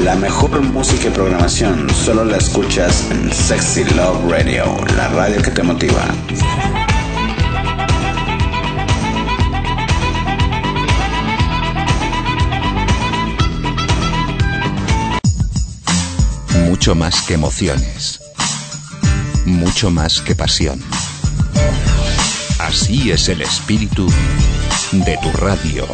La mejor música y programación solo la escuchas en Sexy Love Radio, la radio que te motiva. Mucho más que emociones, mucho más que pasión. Así es el espíritu de tu radio.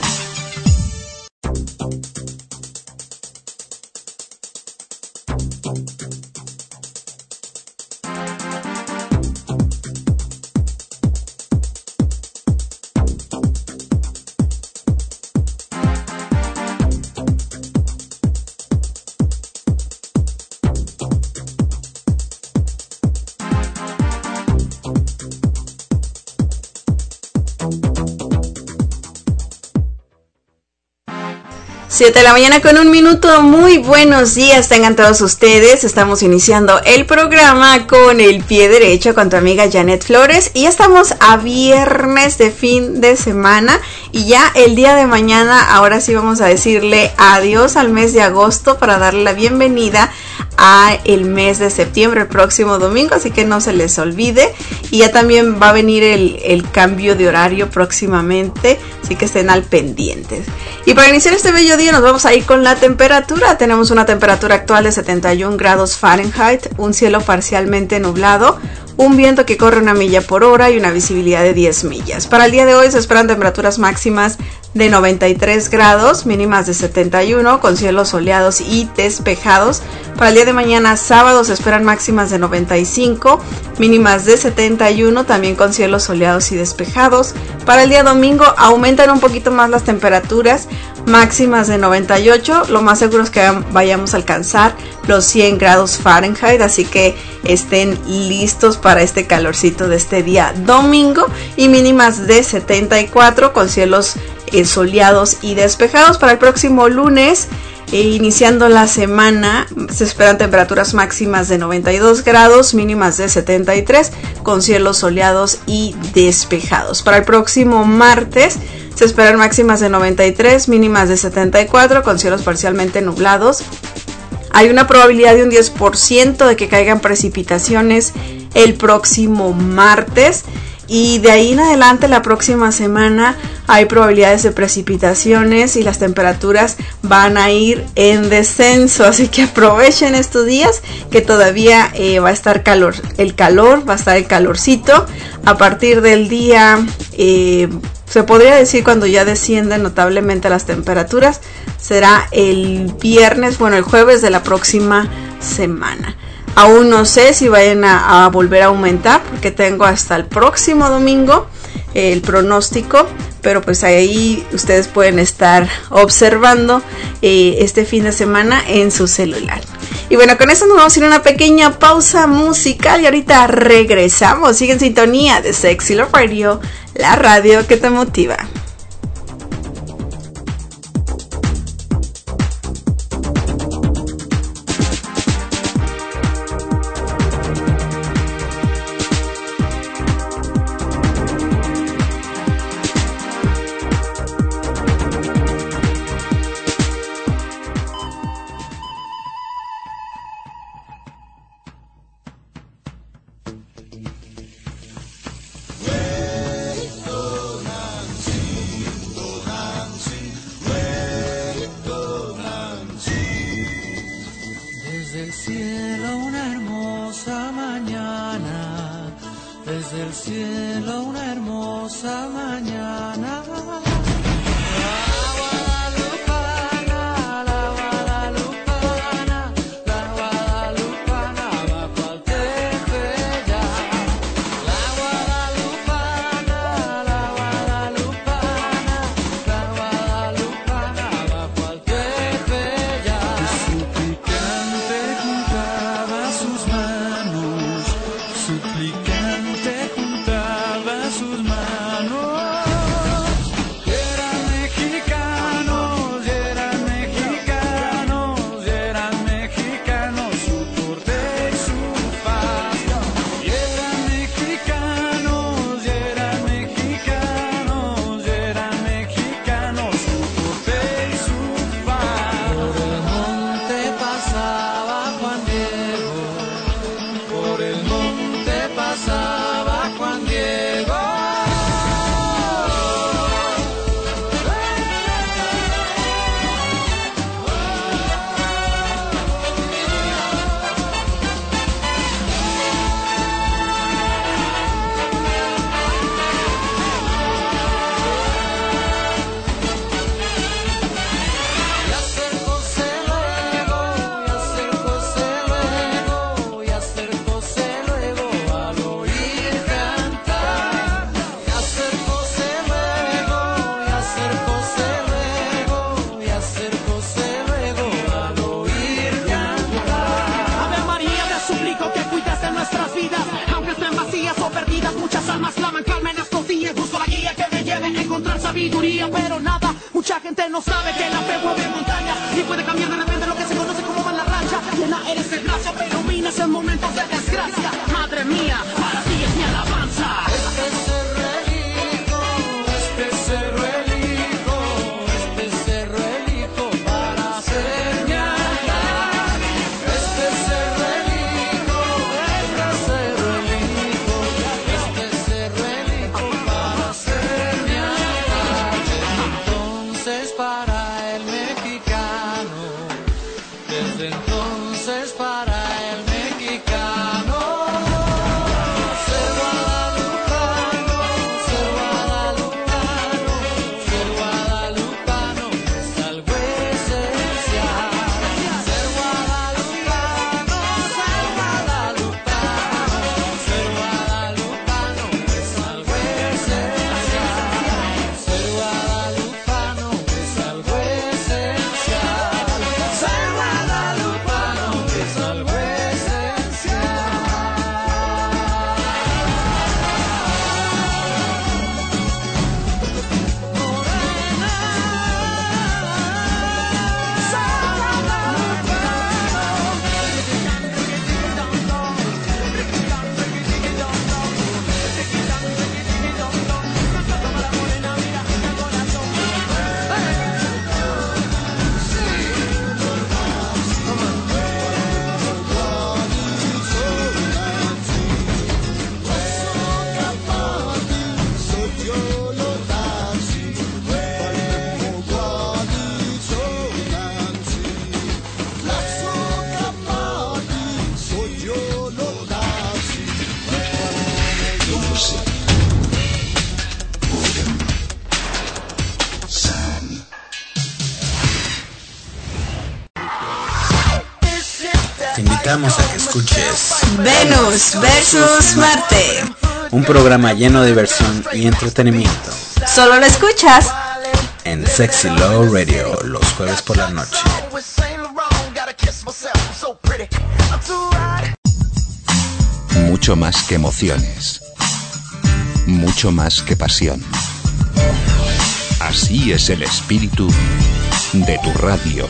Siete de la mañana con 1 minuto. Muy buenos días tengan todos ustedes. Estamos iniciando el programa con el pie derecho con tu amiga Janet Flores y ya estamos a viernes de fin de semana y ya el día de mañana ahora sí vamos a decirle adiós al mes de agosto para darle la bienvenida a el mes de septiembre el próximo domingo, así que no se les olvide. Y ya también va a venir el cambio de horario próximamente, así que estén al pendientes. Y para iniciar este bello día nos vamos a ir con la temperatura. Tenemos una temperatura actual de 71 grados Fahrenheit, un cielo parcialmente nublado, un viento que corre 1 milla por hora y una visibilidad de 10 millas. Para el día de hoy se esperan temperaturas máximas de 93 grados, mínimas de 71, con cielos soleados y despejados. Para el día de mañana, sábado, se esperan máximas de 95, mínimas de 71, también con cielos soleados y despejados. Para el día domingo aumentan un poquito más las temperaturas, máximas de 98, lo más seguro es que vayamos a alcanzar los 100 grados Fahrenheit, así que estén listos para este calorcito de este día domingo, y mínimas de 74 con cielos soleados y despejados. Para el próximo lunes, iniciando la semana, se esperan temperaturas máximas de 92 grados, mínimas de 73 con cielos soleados y despejados. Para el próximo martes se esperan máximas de 93, mínimas de 74 con cielos parcialmente nublados. Hay una probabilidad de un 10% de que caigan precipitaciones el próximo martes. Y de ahí en adelante, la próxima semana, hay probabilidades de precipitaciones y las temperaturas van a ir en descenso. Así que aprovechen estos días que todavía va a estar el calorcito. A partir del día, se podría decir cuando ya descienden notablemente las temperaturas, será el jueves de la próxima semana. Aún no sé si vayan a volver a aumentar porque tengo hasta el próximo domingo el pronóstico, pero pues ahí ustedes pueden estar observando este fin de semana en su celular. Y bueno, con eso nos vamos a ir a una pequeña pausa musical y ahorita regresamos. Sigue en sintonía de Sexy Love Radio, la radio que te motiva. Suplicante juntaba sus manos. Mucha gente no sabe que la fe mueve montaña y puede cambiar de repente lo que se conoce como mala racha. Llena eres de gracia, pero dominas en momentos de desgracia. Madre mía, para ti es mi alabanza. Te invitamos a que escuches Venus versus Marte. un programa lleno de diversión y entretenimiento Solo lo escuchas en Sexy Love Radio los jueves por la noche. Mucho más que emociones. Mucho más que pasión. Así es el espíritu de tu radio.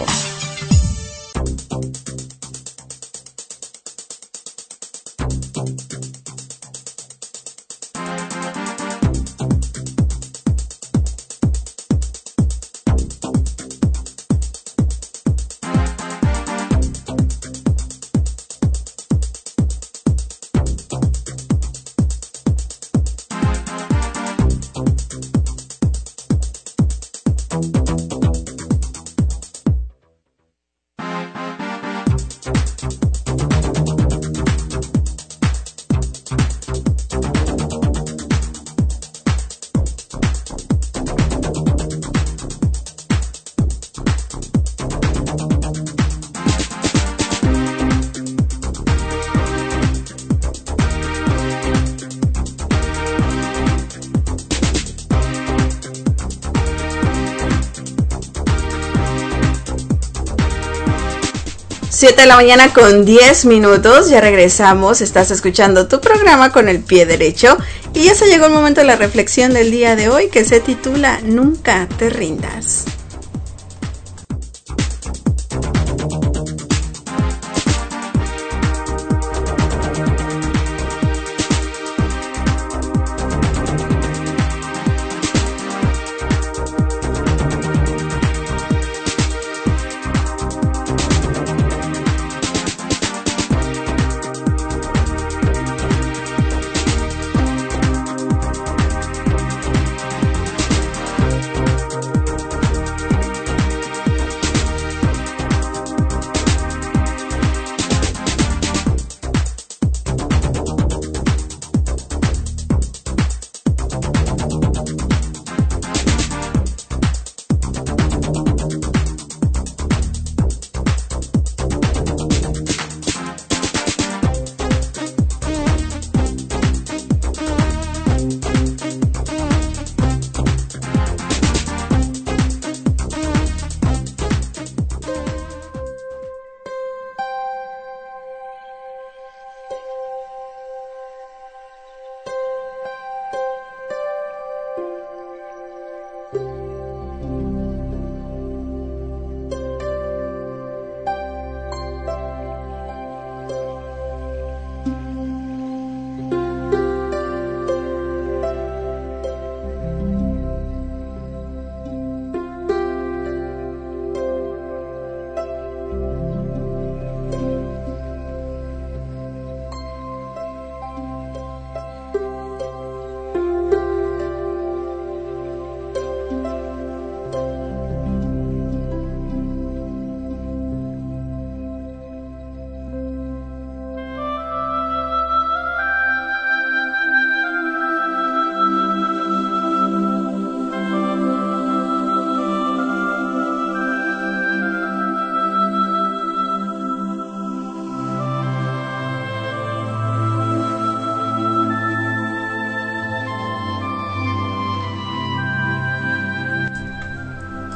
Siete de la mañana con 10 minutos, ya regresamos, estás escuchando tu programa con el pie derecho y ya se llegó el momento de la reflexión del día de hoy que se titula Nunca te rindas.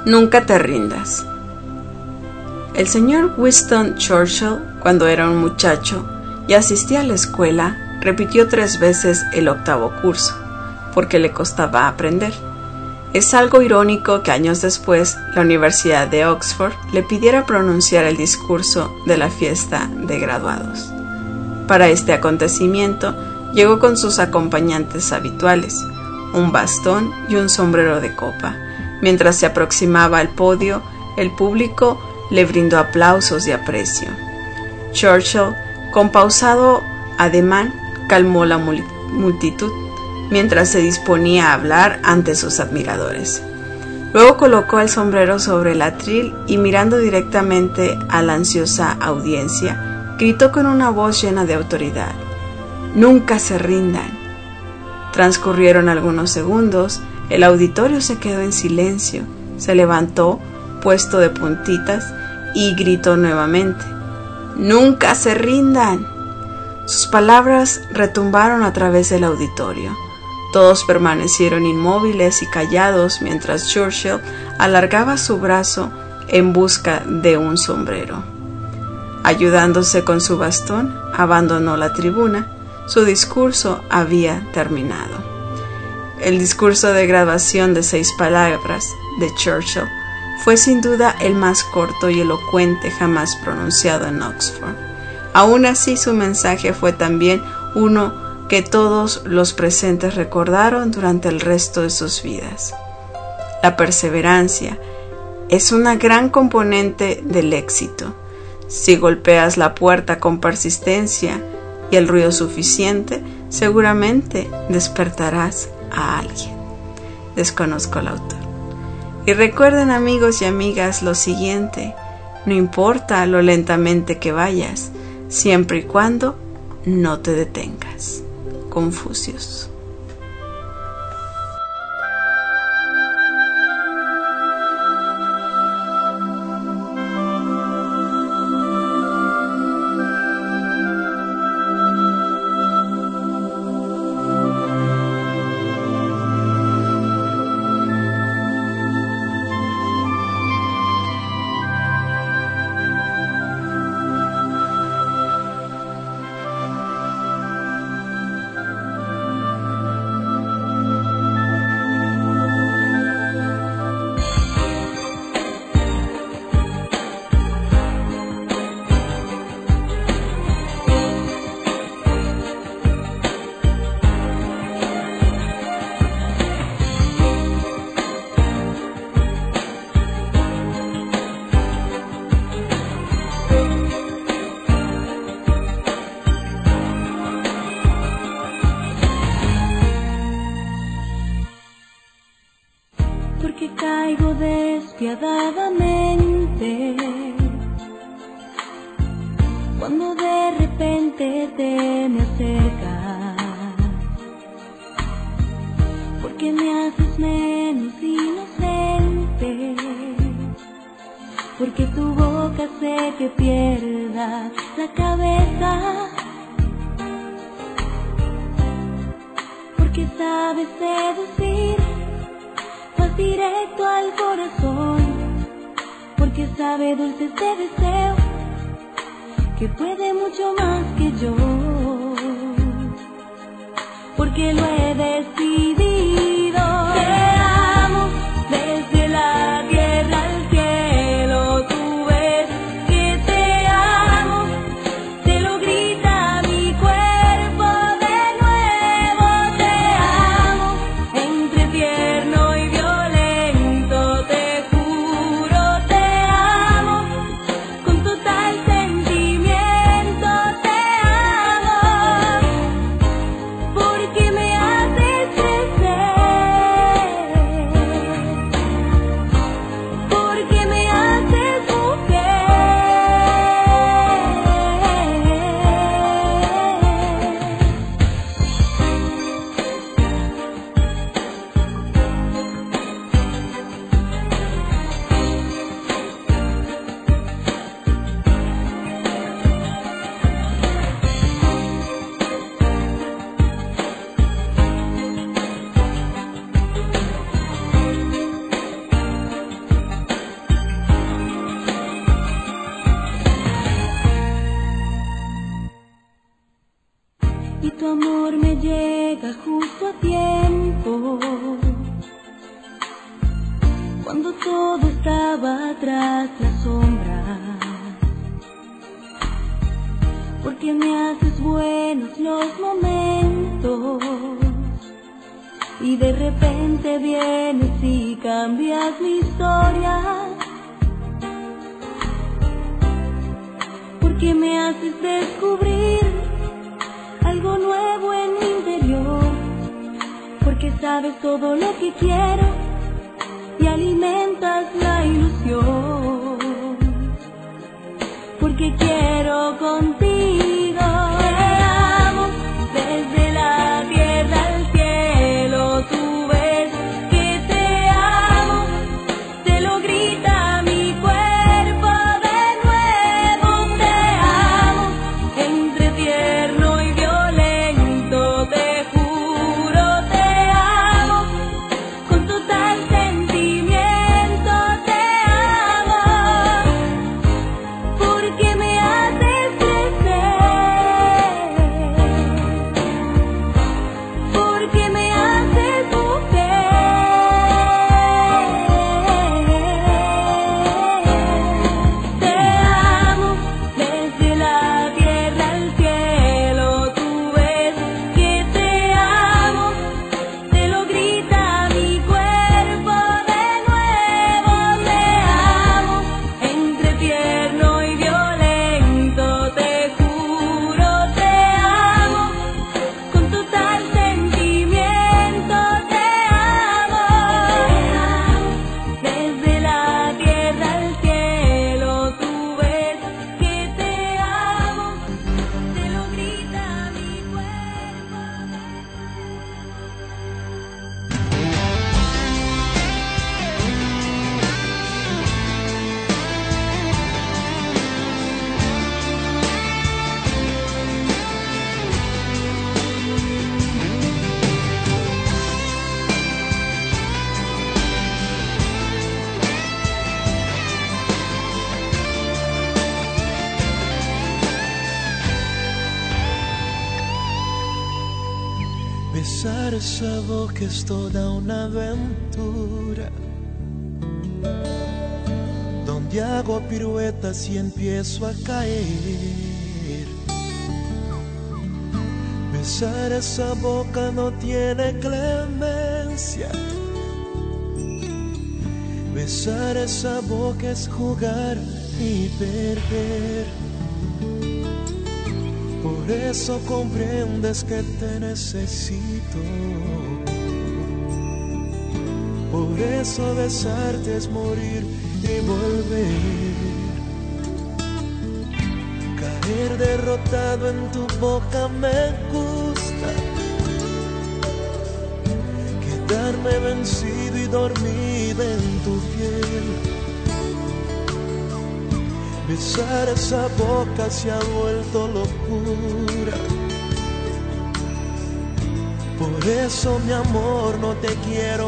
Nunca te rindas. El señor Winston Churchill, cuando era un muchacho y asistía a la escuela, repitió 3 veces el 8º curso, porque le costaba aprender. Es algo irónico que años después la Universidad de Oxford le pidiera pronunciar el discurso de la fiesta de graduados. Para este acontecimiento llegó con sus acompañantes habituales, un bastón y un sombrero de copa. Mientras se aproximaba al podio, el público le brindó aplausos de aprecio. Churchill, con pausado ademán, calmó la multitud mientras se disponía a hablar ante sus admiradores. Luego colocó el sombrero sobre el atril y, mirando directamente a la ansiosa audiencia, gritó con una voz llena de autoridad: «¡Nunca se rindan!». Transcurrieron algunos segundos, el auditorio se quedó en silencio, se levantó, puesto de puntitas, y gritó nuevamente: «¡Nunca se rindan!». Sus palabras retumbaron a través del auditorio. Todos permanecieron inmóviles y callados mientras Churchill alargaba su brazo en busca de un sombrero. Ayudándose con su bastón, abandonó la tribuna. Su discurso había terminado. El discurso de graduación de 6 palabras de Churchill fue sin duda el más corto y elocuente jamás pronunciado en Oxford. Aún así, su mensaje fue también uno que todos los presentes recordaron durante el resto de sus vidas. La perseverancia es una gran componente del éxito. Si golpeas la puerta con persistencia y el ruido suficiente, seguramente despertarás a alguien. Desconozco el autor. Y recuerden, amigos y amigas, lo siguiente: no importa lo lentamente que vayas, siempre y cuando no te detengas. Confucius. Porque caigo despiadadamente cuando de repente te me acercas, porque me haces menos inocente, porque tu boca hace que pierda la cabeza, porque sabes seducir directo al corazón, porque sabe dulce este deseo que puede mucho más que yo, porque lo he decidido. Te amo desde la tierra al cielo, tú ves que te amo, te lo grita mi cuerpo de nuevo. Te amo entre tierno y violento, te juro, te amo con total sentimiento. Te amo porque me haces crecer. llega justo a tiempo, cuando todo estaba tras la sombra, porque me haces buenos los momentos y de repente vienes y cambias mi historia, porque me haces descubrir algo nuevo en mi interior, porque sabes todo lo que quiero y alimentas la ilusión, porque quiero contigo. Te amo desde la tierra al cielo, tú ves que te amo, te lo grita mi cuerpo de nuevo. Te amo entre tierno y violento, te juro, te amo con total sentimiento, te amo porque me haces crecer, porque me haces mujer. Te amo desde la tierra al cielo, tú ves que te amo, te lo grita mi cuerpo de nuevo. Te amo entre tierno y violento, te juro, te amo con total sentimiento, te amo desde la tierra al cielo, tú ves que te amo, te lo grita mi cuerpo. Besar esa boca es toda una aventura, donde hago piruetas y empiezo a caer. Besar esa boca no tiene clemencia. Besar esa boca es jugar y perder. Por eso comprendes que te necesito. Por eso besarte es morir y volver. Caer derrotado en tu boca me gusta. Quedarme vencido y dormido en tu piel. Besar esa boca se ha vuelto locura. Por eso, mi amor, no te quiero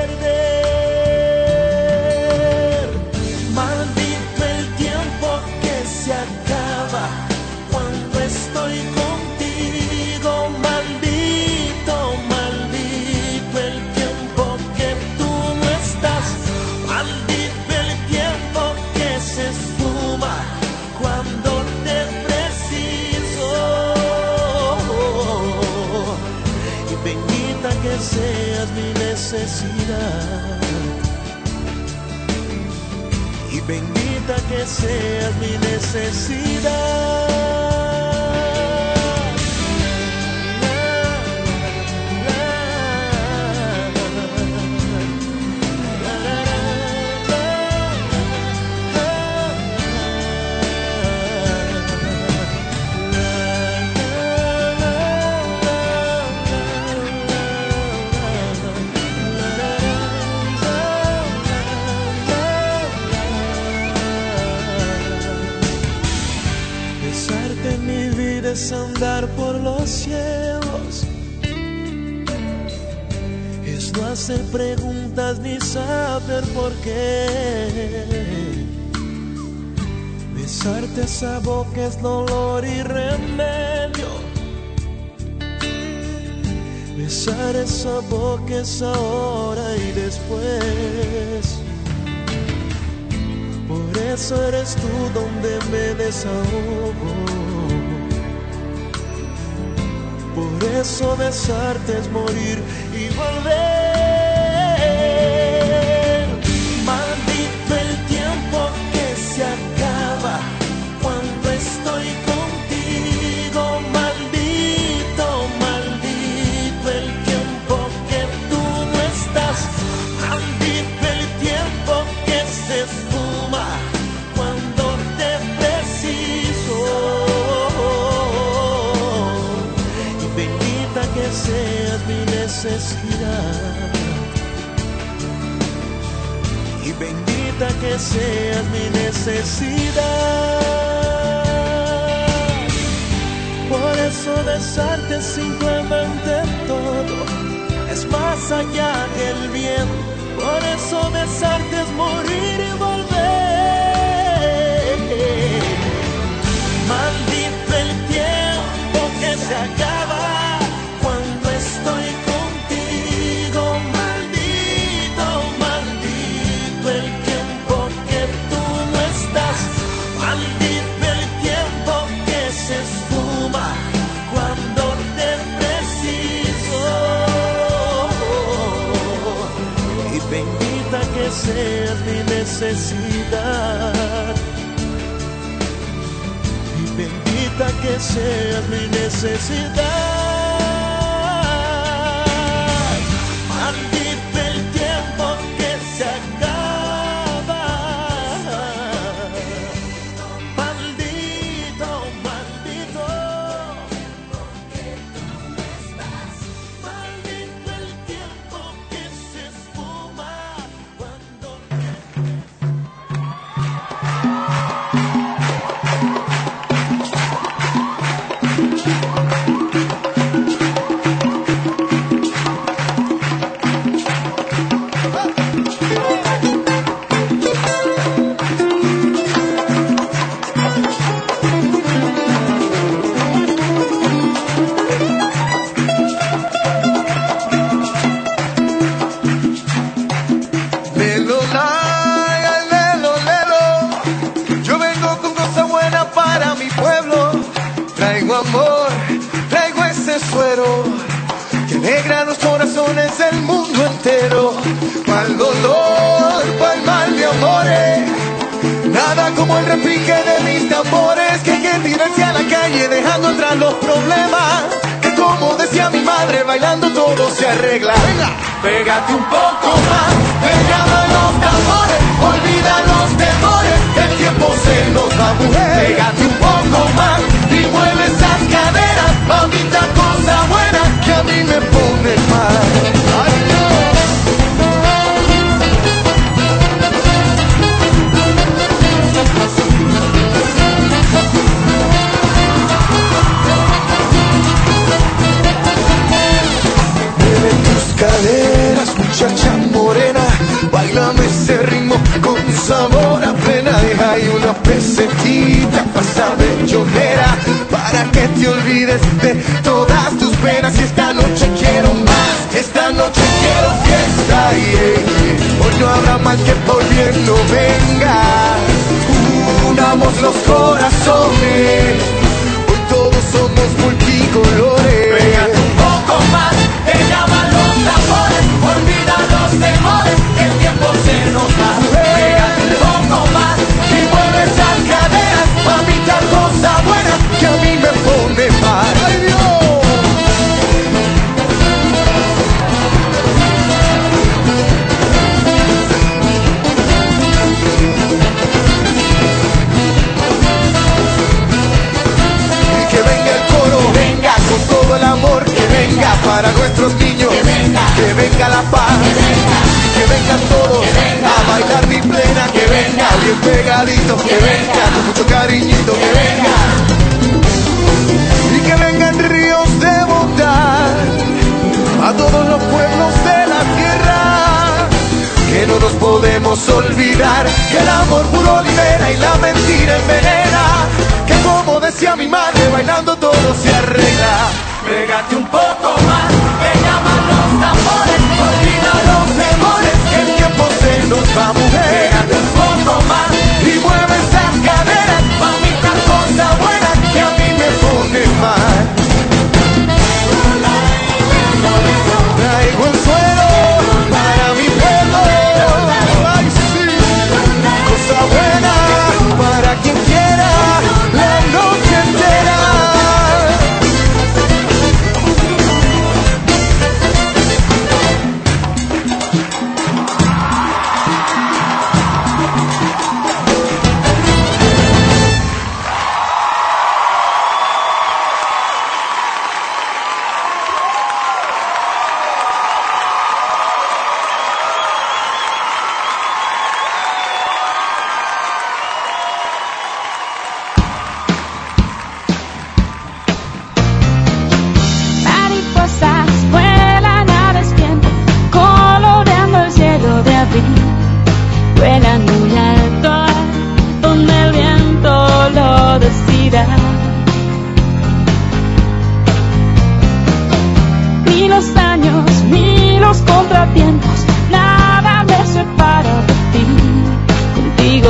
perder. Maldito el tiempo que se acaba cuando estoy contigo. Maldito, maldito el tiempo que tú no estás. Maldito el tiempo que se esfuma cuando te preciso. Y bendita que seas mi necesidad. Y bendita que seas mi necesidad. Besarte en mi vida es andar por los cielos, es no hacer preguntas ni saber por qué. Besarte esa boca es dolor y remedio. besar esa boca, esa hora y después. Por eso eres tú donde me desahogo. Por eso besarte es morir y volver. Maldito el tiempo que se acaba cuando estoy contigo. Maldito, maldito el tiempo que tú no estás. Maldito el tiempo que se esfuma cuando te preciso. Y bendita que seas mi necesidad. Y bendita que seas mi necesidad. Por eso besarte es simplemente todo, es más allá que el bien. Por eso besarte es morir y volver. Maldito el tiempo que se acaba cuando estoy contigo. Maldito, maldito el tiempo que tú no estás. Maldito el tiempo que se esfuma cuando te preciso. Y bendita que seas mi necesidad. Y bendita que seas mi necesidad. Maldito el tiempo que se acaba. Maldito, maldito. Maldito el tiempo que se esfuma cuando Lelo, lelo, lelo. Yo vengo con cosas buenas para mi pueblo. Traigo amor, traigo ese suero que alegra los corazones del mundo entero. Pa'l dolor, pa'l mal de amores, nada como el repique de mis tambores. Que hay que tirarse a la calle dejando atrás los problemas. Que como decía mi madre, bailando todo se arregla. Venga, pégate un poco más, me llaman los tambores, olvida los temores, el tiempo se nos va, mujer. Pégate un poco más y mueve esas caderas, mamita, cosa buena que a mí me pone mal. Ay, no. Mueve tus caderas, muchacha morena, bailame ese ritmo con sabor a pena. Deja ahí una pesetita pa' esa bellonera, para que te olvides de todas tus penas. Y esta noche quiero más, esta noche quiero fiesta, yeah. Hoy no habrá mal que por bien no venga. Unamos los corazones, hoy todos somos multicolores. Pégate un poco más, te llaman los tambores, olvida los temores, que el tiempo se nos va. Pégate un poco más y mueve esas caderas, mamita, cosa buena que a mí me pone mal. ¡Ay, Dios! Y que venga el coro, venga con todo el amor, que venga para nuestros niños, que venga la paz, que vengan todos a bailar mi plena, que venga bien pegadito, que venga con mucho cariñito, que venga. Y que vengan ríos de bondad a todos los pueblos de la tierra, que no nos podemos olvidar que el amor puro libera y la mentira envenena. Que como decía mi madre, bailando todo se arregla. Pégate un poco más, venga.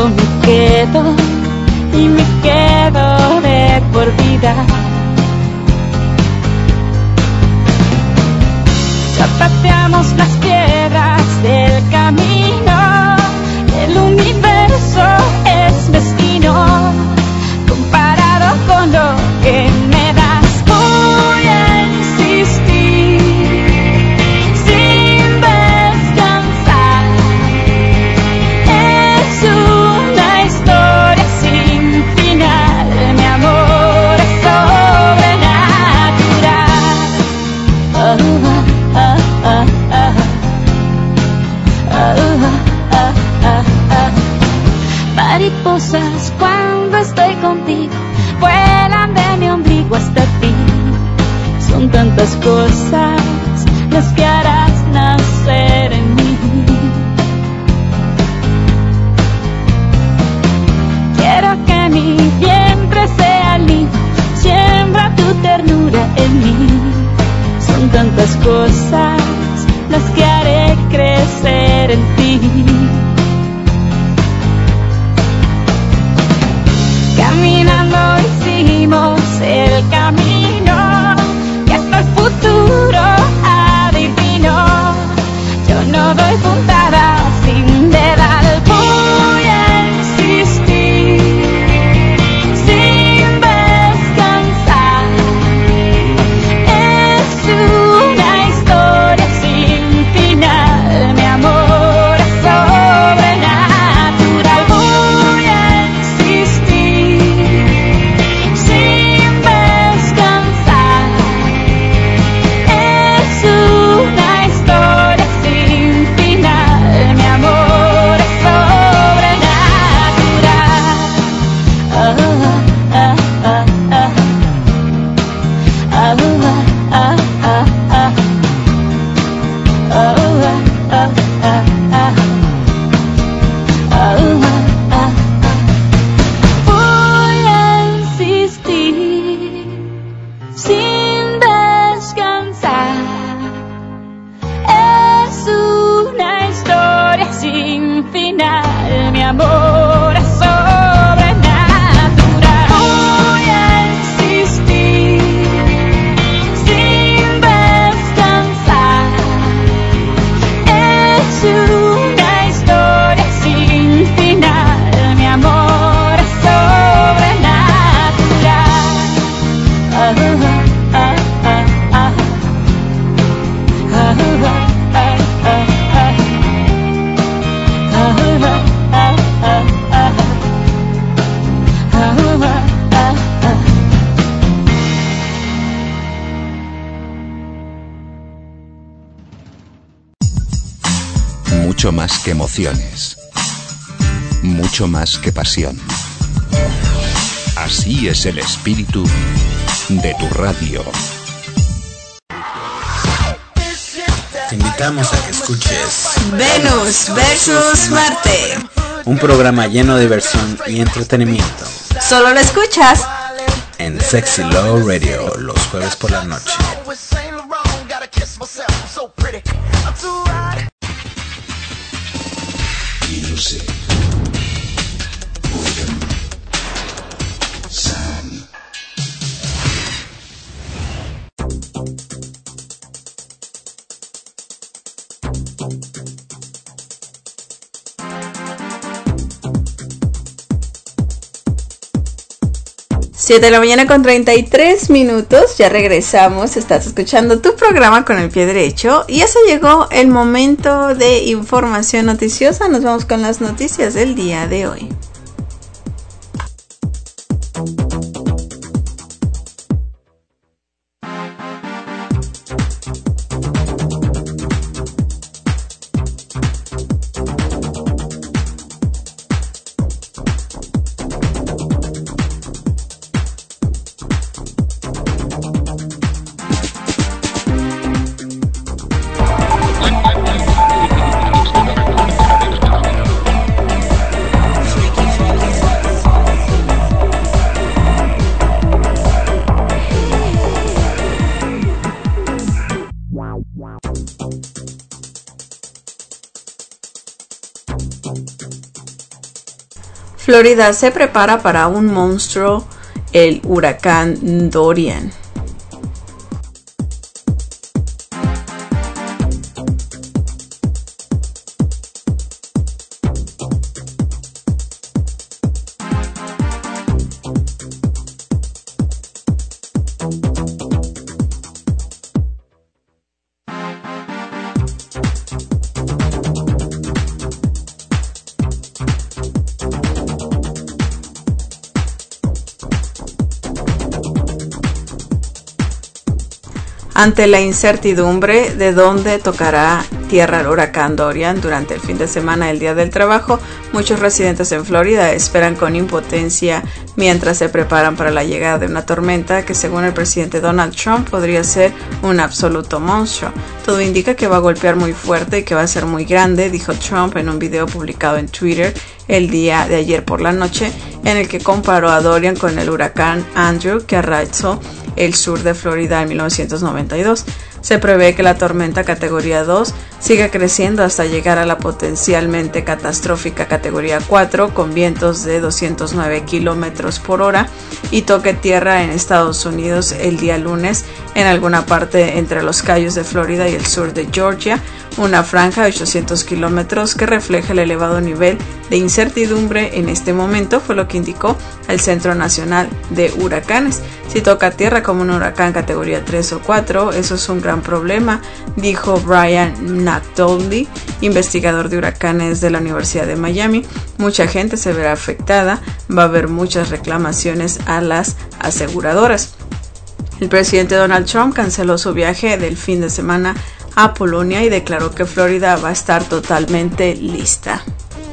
yo me quedo y me quedo de por vida. Ya pateamos las piedras del camino, el universo es mezquino comparado con lo que me das. Voy a insistir sin descansar. Es una historia sin final, mi amor es sobrenatural. Mariposas cuando estoy contigo vuelan de mi ombligo hasta ti. Son tantas cosas las que harás nacer en mí. Quiero que mi vientre sea lindo, siembra tu ternura en mí. Son tantas cosas las que haré crecer en ti. Caminando hicimos el camino que hasta el futuro adivino. Yo no doy puntada sin dedal, voy a insistir sin descansar. Es una historia sin final, mi amor es sobrenatural. Voy a insistir sin descansar. Es una historia sin final, mi amor es sobrenatural. Voy a insistir sin descansar. Es una historia sin final, mi amor es sobrenatural. Voy a insistir sin descansar. Es una historia sin final, mi amor es sobrenatural. Mucho más que emociones. Mucho más que pasión. Así es el espíritu de tu radio. Te invitamos a que escuches Venus versus Marte. un programa lleno de diversión y entretenimiento Solo lo escuchas en Sexy Love Radio los jueves por la noche. Music. Rhythm. Sound. 7 de la mañana con 33 minutos, ya regresamos, estás escuchando tu programa con el pie derecho y ya se llegó el momento de información noticiosa, nos vamos con las noticias del día de hoy. Florida se prepara para un monstruo, el huracán Dorian. Ante la incertidumbre de dónde tocará tierra el huracán Dorian durante el fin de semana del Día del Trabajo, muchos residentes en Florida esperan con impotencia mientras se preparan para la llegada de una tormenta que, según el presidente Donald Trump, podría ser un absoluto monstruo. Todo indica que va a golpear muy fuerte y que va a ser muy grande, dijo Trump en un video publicado en Twitter el día de ayer por la noche, en el que comparó a Dorian con el huracán Andrew que arrasó el sur de Florida en 1992. Se prevé que la tormenta categoría 2 siga creciendo hasta llegar a la potencialmente catastrófica categoría 4 con vientos de 209 kilómetros por hora y toque tierra en Estados Unidos el día lunes en alguna parte entre los Cayos de Florida y el sur de Georgia, una franja de 800 kilómetros que refleja el elevado nivel de incertidumbre en este momento, fue lo que indicó el Centro Nacional de Huracanes. Si toca tierra como un huracán categoría 3 o 4, eso es un gran problema, dijo Brian McDowdy, investigador de huracanes de la Universidad de Miami. Mucha gente se verá afectada, va a haber muchas reclamaciones a las aseguradoras. El presidente Donald Trump canceló su viaje del fin de semana a Polonia y declaró que Florida va a estar totalmente lista.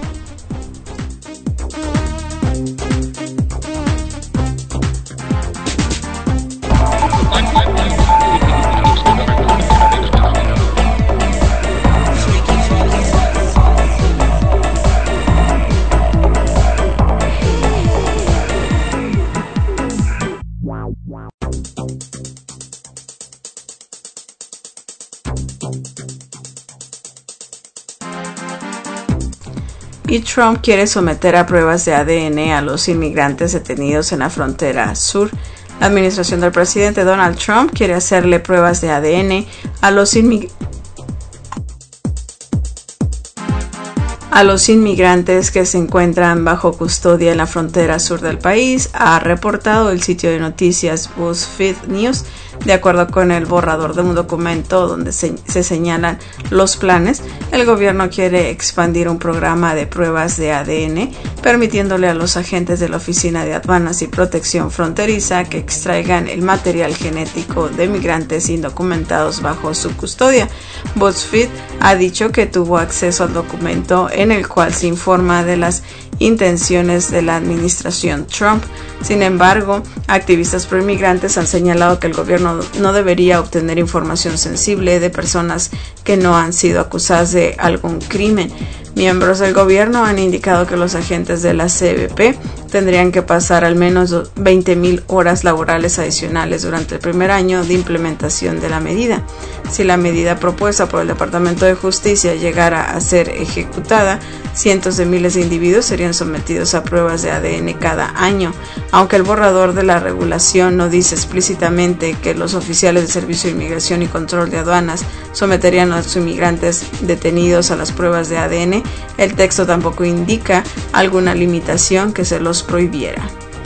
Y Trump quiere someter a pruebas de ADN a los inmigrantes detenidos en la frontera sur. La administración del presidente Donald Trump quiere hacerle pruebas de ADN a los inmigrantes que se encuentran bajo custodia en la frontera sur del país, ha reportado el sitio de noticias BuzzFeed News. De acuerdo con el borrador de un documento donde se señalan los planes, el gobierno quiere expandir un programa de pruebas de ADN, permitiéndole a los agentes de la Oficina de Aduanas y Protección Fronteriza que extraigan el material genético de migrantes indocumentados bajo su custodia. BuzzFeed ha dicho que tuvo acceso al documento en el cual se informa de las intenciones de la administración Trump. Sin embargo, activistas pro-inmigrantes han señalado que el gobierno no debería obtener información sensible de personas que no han sido acusadas de algún crimen. Miembros del gobierno han indicado que los agentes de la CBP tendrían que pasar al menos 20,000 horas laborales adicionales durante el primer año de implementación de la medida. Si la medida propuesta por el Departamento de Justicia llegara a ser ejecutada, cientos de miles de individuos serían sometidos a pruebas de ADN cada año. Aunque el borrador de la regulación no dice explícitamente que los oficiales de Servicio de Inmigración y Control de Aduanas someterían a los inmigrantes detenidos a las pruebas de ADN, el texto tampoco indica alguna limitación que se los prohibiera.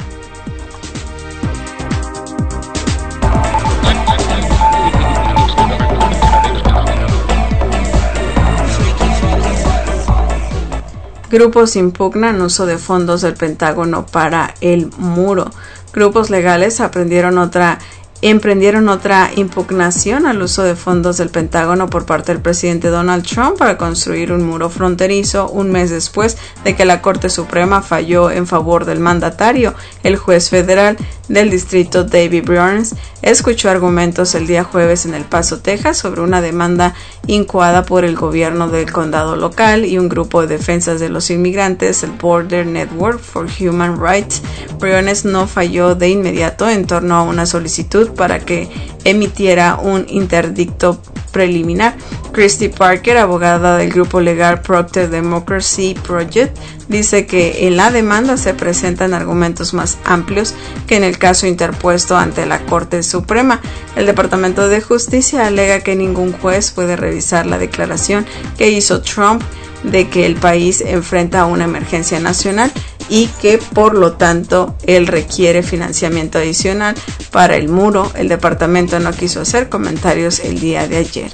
Grupos impugnan uso de fondos del Pentágono para el muro. Grupos legales emprendieron otra impugnación al uso de fondos del Pentágono por parte del presidente Donald Trump para construir un muro fronterizo un mes después de que la Corte Suprema falló en favor del mandatario. El juez federal del distrito David Burns escuchó argumentos el día jueves en El Paso, Texas, sobre una demanda incoada por el gobierno del condado local y un grupo de defensas de los inmigrantes, el Border Network for Human Rights. Briones no falló de inmediato en torno a una solicitud para que emitiera un interdicto preliminar. Christy Parker, abogada del grupo legal Procter Democracy Project, dice que en la demanda se presentan argumentos más amplios que en el caso interpuesto ante la Corte Suprema. El Departamento de Justicia alega que ningún juez puede revisar la declaración que hizo Trump de que el país enfrenta una emergencia nacional y que por lo tanto él requiere financiamiento adicional para el muro. El departamento no quiso hacer comentarios el día de ayer.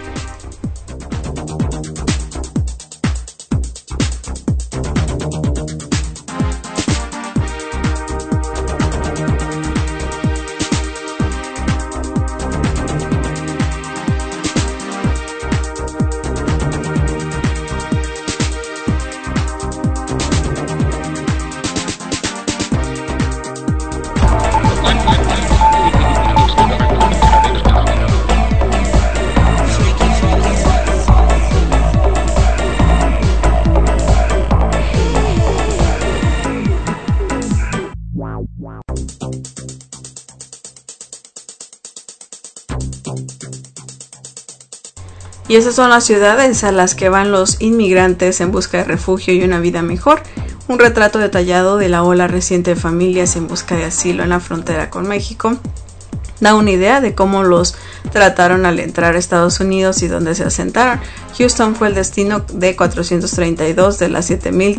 Y esas son las ciudades a las que van los inmigrantes en busca de refugio y una vida mejor. Un retrato detallado de la ola reciente de familias en busca de asilo en la frontera con México da una idea de cómo los trataron al entrar a Estados Unidos y dónde se asentaron. Houston fue el destino de 432 de las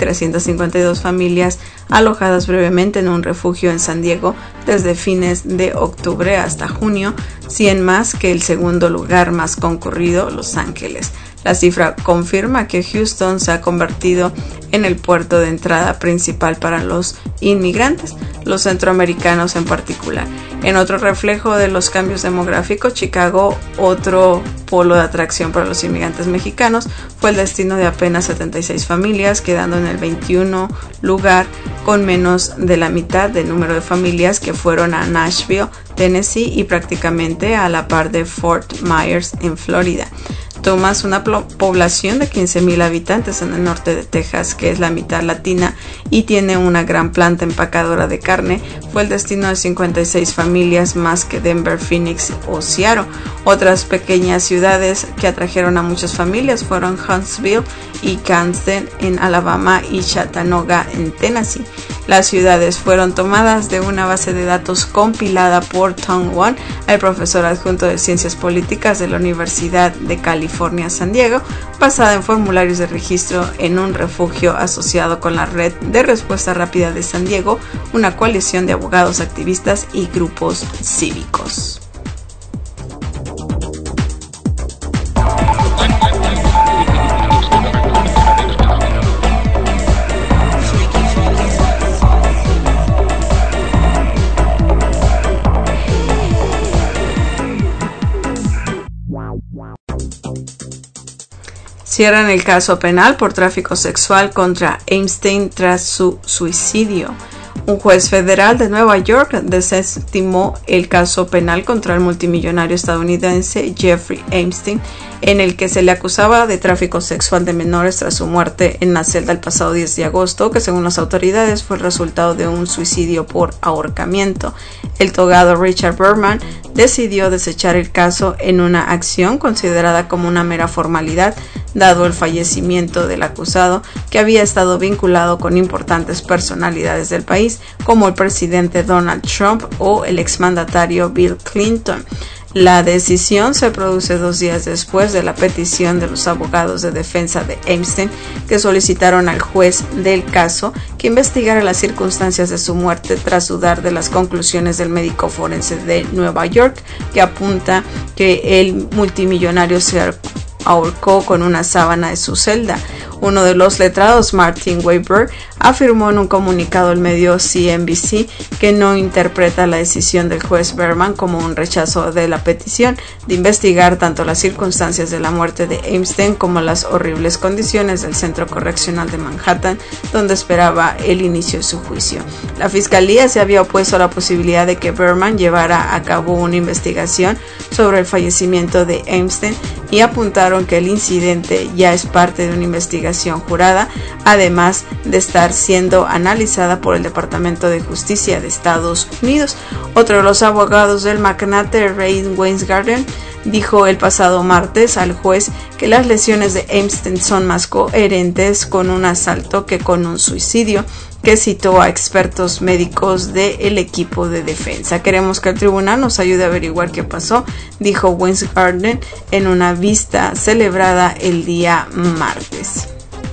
7.352 familias alojadas brevemente en un refugio en San Diego desde fines de octubre hasta junio, 100 más que el segundo lugar más concurrido, Los Ángeles. La cifra confirma que Houston se ha convertido en el puerto de entrada principal para los inmigrantes, los centroamericanos en particular. En otro reflejo de los cambios demográficos, Chicago, otro polo de atracción para los inmigrantes mexicanos, fue el destino de apenas 76 familias, quedando en el 21 lugar con menos de la mitad del número de familias que fueron a Nashville, Tennessee, y prácticamente a la par de Fort Myers en Florida. Thomas, una población de 15,000 habitantes en el norte de Texas, que es la mitad latina y tiene una gran planta empacadora de carne, fue el destino de 56 familias más que Denver, Phoenix o Seattle. Otras pequeñas ciudades que atrajeron a muchas familias fueron Huntsville y Camden en Alabama y Chattanooga en Tennessee. Las ciudades fueron tomadas de una base de datos compilada por Tom Wong, el profesor adjunto de Ciencias Políticas de la Universidad de California, San Diego, basada en formularios de registro en un refugio asociado con la Red de Respuesta Rápida de San Diego, una coalición de abogados, activistas y grupos cívicos. Cierran el caso penal por tráfico sexual contra Epstein tras su suicidio. Un juez federal de Nueva York desestimó el caso penal contra el multimillonario estadounidense Jeffrey Epstein, en el que se le acusaba de tráfico sexual de menores tras su muerte en la celda el pasado 10 de agosto, que según las autoridades fue el resultado de un suicidio por ahorcamiento. El togado Richard Berman decidió desechar el caso en una acción considerada como una mera formalidad, dado el fallecimiento del acusado, que había estado vinculado con importantes personalidades del país, como el presidente Donald Trump o el exmandatario Bill Clinton. La decisión se produce 2 días después de la petición de los abogados de defensa de Epstein, que solicitaron al juez del caso que investigara las circunstancias de su muerte tras dudar de las conclusiones del médico forense de Nueva York, que apunta que el multimillonario se ahorcó con una sábana de su celda. Uno de los letrados, Martin Weber, afirmó en un comunicado al medio CNBC que no interpreta la decisión del juez Berman como un rechazo de la petición de investigar tanto las circunstancias de la muerte de Epstein como las horribles condiciones del centro correccional de Manhattan, donde esperaba el inicio de su juicio. La fiscalía se había opuesto a la posibilidad de que Berman llevara a cabo una investigación sobre el fallecimiento de Epstein, y apuntaron que el incidente ya es parte de una investigación jurada, además de estar siendo analizada por el Departamento de Justicia de Estados Unidos. Otro de los abogados del magnate, Ray Weingarten, dijo el pasado martes al juez que las lesiones de Epstein son más coherentes con un asalto que con un suicidio, que citó a expertos médicos del equipo de defensa. Queremos que el tribunal nos ayude a averiguar qué pasó, dijo Weingarten en una vista celebrada el día martes.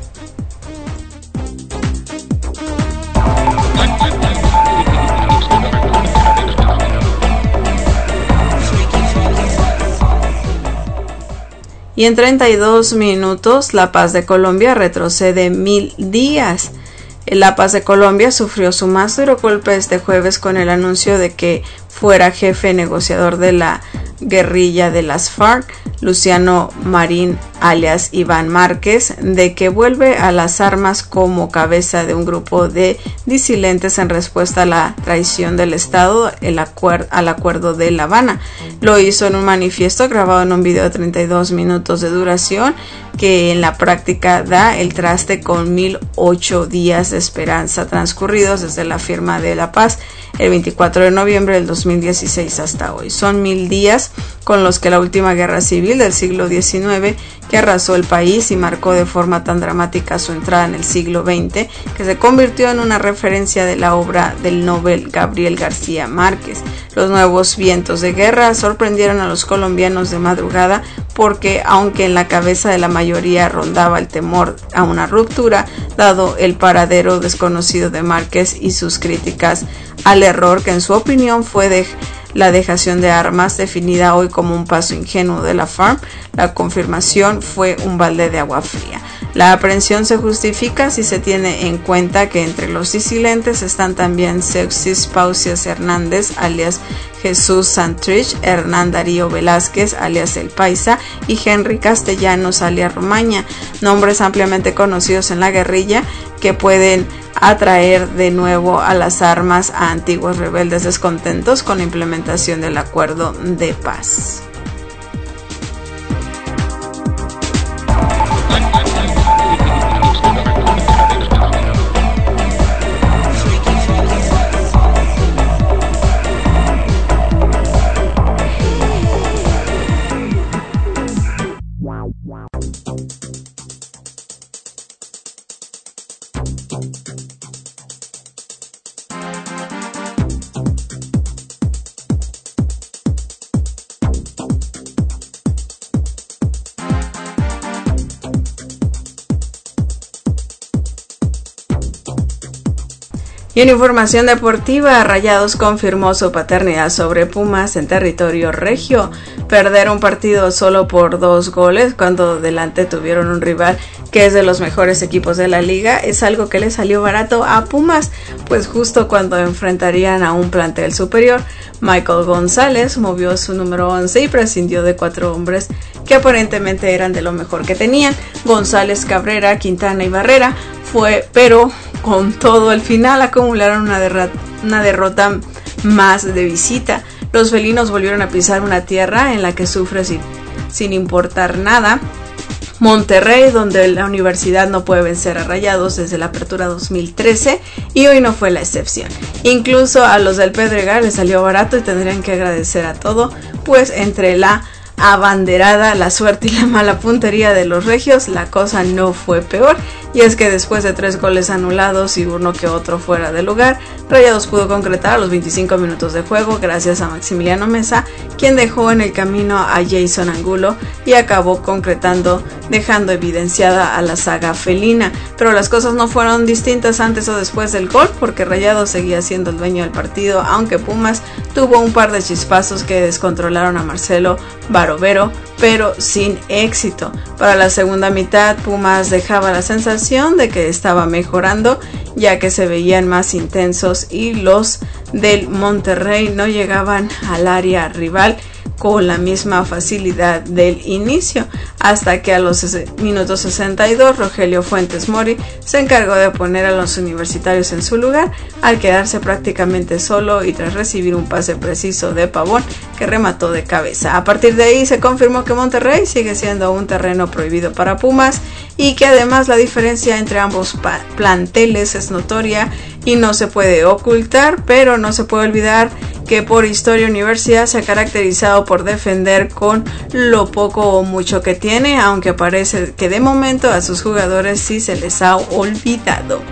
Y en 32 minutos, La Paz de Colombia retrocede 1000 días. La Paz de Colombia sufrió su más duro golpe este jueves con el anuncio de que fuera jefe negociador de la guerrilla de las FARC, Luciano Marín alias Iván Márquez, de que vuelve a las armas como cabeza de un grupo de disidentes en respuesta a la traición del Estado al acuerdo de La Habana. Lo hizo en un manifiesto grabado en un video de 32 minutos de duración que en la práctica da el traste con 1008 días de esperanza transcurridos desde la firma de la paz el 24 de noviembre del 2016 hasta hoy. Son 1000 días con los que la última guerra civil del siglo XIX, que arrasó el país y marcó de forma tan dramática su entrada en el siglo XX, que se convirtió en una referencia de la obra del Nobel Gabriel García Márquez. Los nuevos vientos de guerra sorprendieron a los colombianos de madrugada porque, aunque en la cabeza de la mayoría rondaba el temor a una ruptura, dado el paradero desconocido de Márquez y sus críticas al error que en su opinión fue la dejación de armas, definida hoy como un paso ingenuo de la FARC, la confirmación fue un balde de agua fría. La aprehensión se justifica si se tiene en cuenta que entre los disidentes están también Seuxis Pausias Hernández, alias Jesús Santrich, Hernán Darío Velázquez, alias El Paisa, y Henry Castellanos, alias Romaña, nombres ampliamente conocidos en la guerrilla que pueden atraer de nuevo a las armas a antiguos rebeldes descontentos con la implementación del acuerdo de paz. Y en información deportiva, Rayados confirmó su paternidad sobre Pumas en territorio regio. Perder un partido solo por 2 goles cuando delante tuvieron un rival que es de los mejores equipos de la liga es algo que le salió barato a Pumas, pues justo cuando enfrentarían a un plantel superior, Michael González movió su número 11 y prescindió de 4 hombres que aparentemente eran de lo mejor que tenían. González, Cabrera, Quintana y Barrera pero con todo al final acumularon una derrota más de visita. Los felinos volvieron a pisar una tierra en la que sufre sin importar nada. Monterrey, donde la universidad no puede vencer a Rayados desde la apertura 2013 y hoy no fue la excepción. Incluso a los del Pedregal les salió barato y tendrían que agradecer a todo, pues entre la abanderada, la suerte y la mala puntería de los regios, la cosa no fue peor, y es que después de 3 goles anulados y uno que otro fuera de lugar, Rayados pudo concretar a los 25 minutos de juego gracias a Maximiliano Mesa, quien dejó en el camino a Jason Angulo y acabó concretando, dejando evidenciada a la saga felina. Pero las cosas no fueron distintas antes o después del gol, porque Rayados seguía siendo el dueño del partido, aunque Pumas tuvo un par de chispazos que descontrolaron a Marcelo Barovero, pero sin éxito. Para la segunda mitad, Pumas dejaba la sensación de que estaba mejorando, ya que se veían más intensos y los del Monterrey no llegaban al área rival con la misma facilidad del inicio, hasta que a los minutos 62 Rogelio Fuentes Mori se encargó de poner a los universitarios en su lugar, al quedarse prácticamente solo y tras recibir un pase preciso de Pavón que remató de cabeza. A partir de ahí se confirmó que Monterrey sigue siendo un terreno prohibido para Pumas y que además la diferencia entre ambos planteles es notoria y no se puede ocultar, pero no se puede olvidar que por historia Universidad se ha caracterizado por defender con lo poco o mucho que tiene, aunque parece que de momento a sus jugadores sí se les ha olvidado.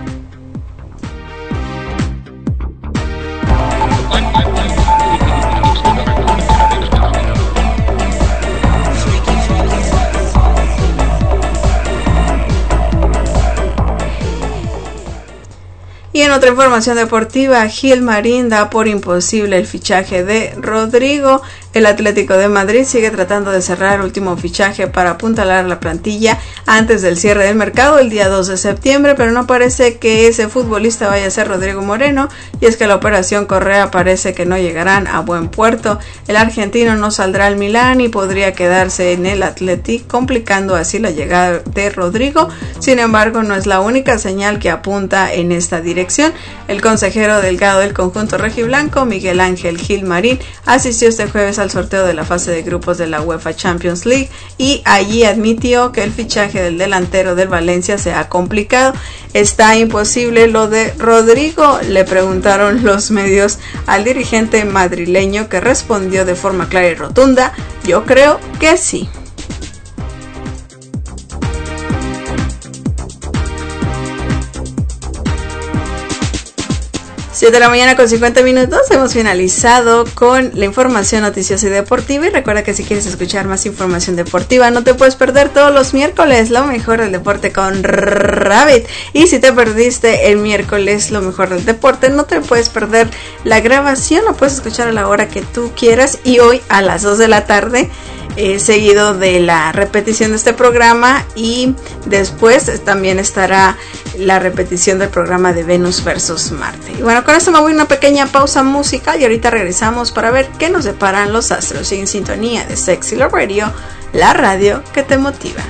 Y en otra información deportiva, Gilmarín da por imposible el fichaje de Rodrigo. El Atlético de Madrid sigue tratando de cerrar el último fichaje para apuntalar la plantilla antes del cierre del mercado el día 2 de septiembre, pero no parece que ese futbolista vaya a ser Rodrigo Moreno, y es que la operación Correa parece que no llegarán a buen puerto. El argentino no saldrá al Milán y podría quedarse en el Athletic, complicando así la llegada de Rodrigo. Sin embargo, no es la única señal que apunta en esta dirección. El consejero delegado del conjunto rojiblanco, Miguel Ángel Gilmarín, asistió este jueves al sorteo de la fase de grupos de la UEFA Champions League y allí admitió que el fichaje del delantero del Valencia se ha complicado. ¿Está imposible lo de Rodrigo?, le preguntaron los medios al dirigente madrileño, que respondió de forma clara y rotunda: yo creo que sí. 7 de la mañana con 50 minutos, hemos finalizado con la información noticiosa y deportiva. Y recuerda que si quieres escuchar más información deportiva, no te puedes perder todos los miércoles lo mejor del deporte con Rabbit. Y si te perdiste el miércoles lo mejor del deporte, no te puedes perder la grabación, lo puedes escuchar a la hora que tú quieras. Y hoy a las 2 de la tarde, seguido de la repetición de este programa, y después también estará la repetición del programa de Venus versus Marte. Y bueno, con esto me voy a una pequeña pausa musical y ahorita regresamos para ver qué nos deparan los astros, en sintonía de Sexy Love Radio, la radio que te motiva.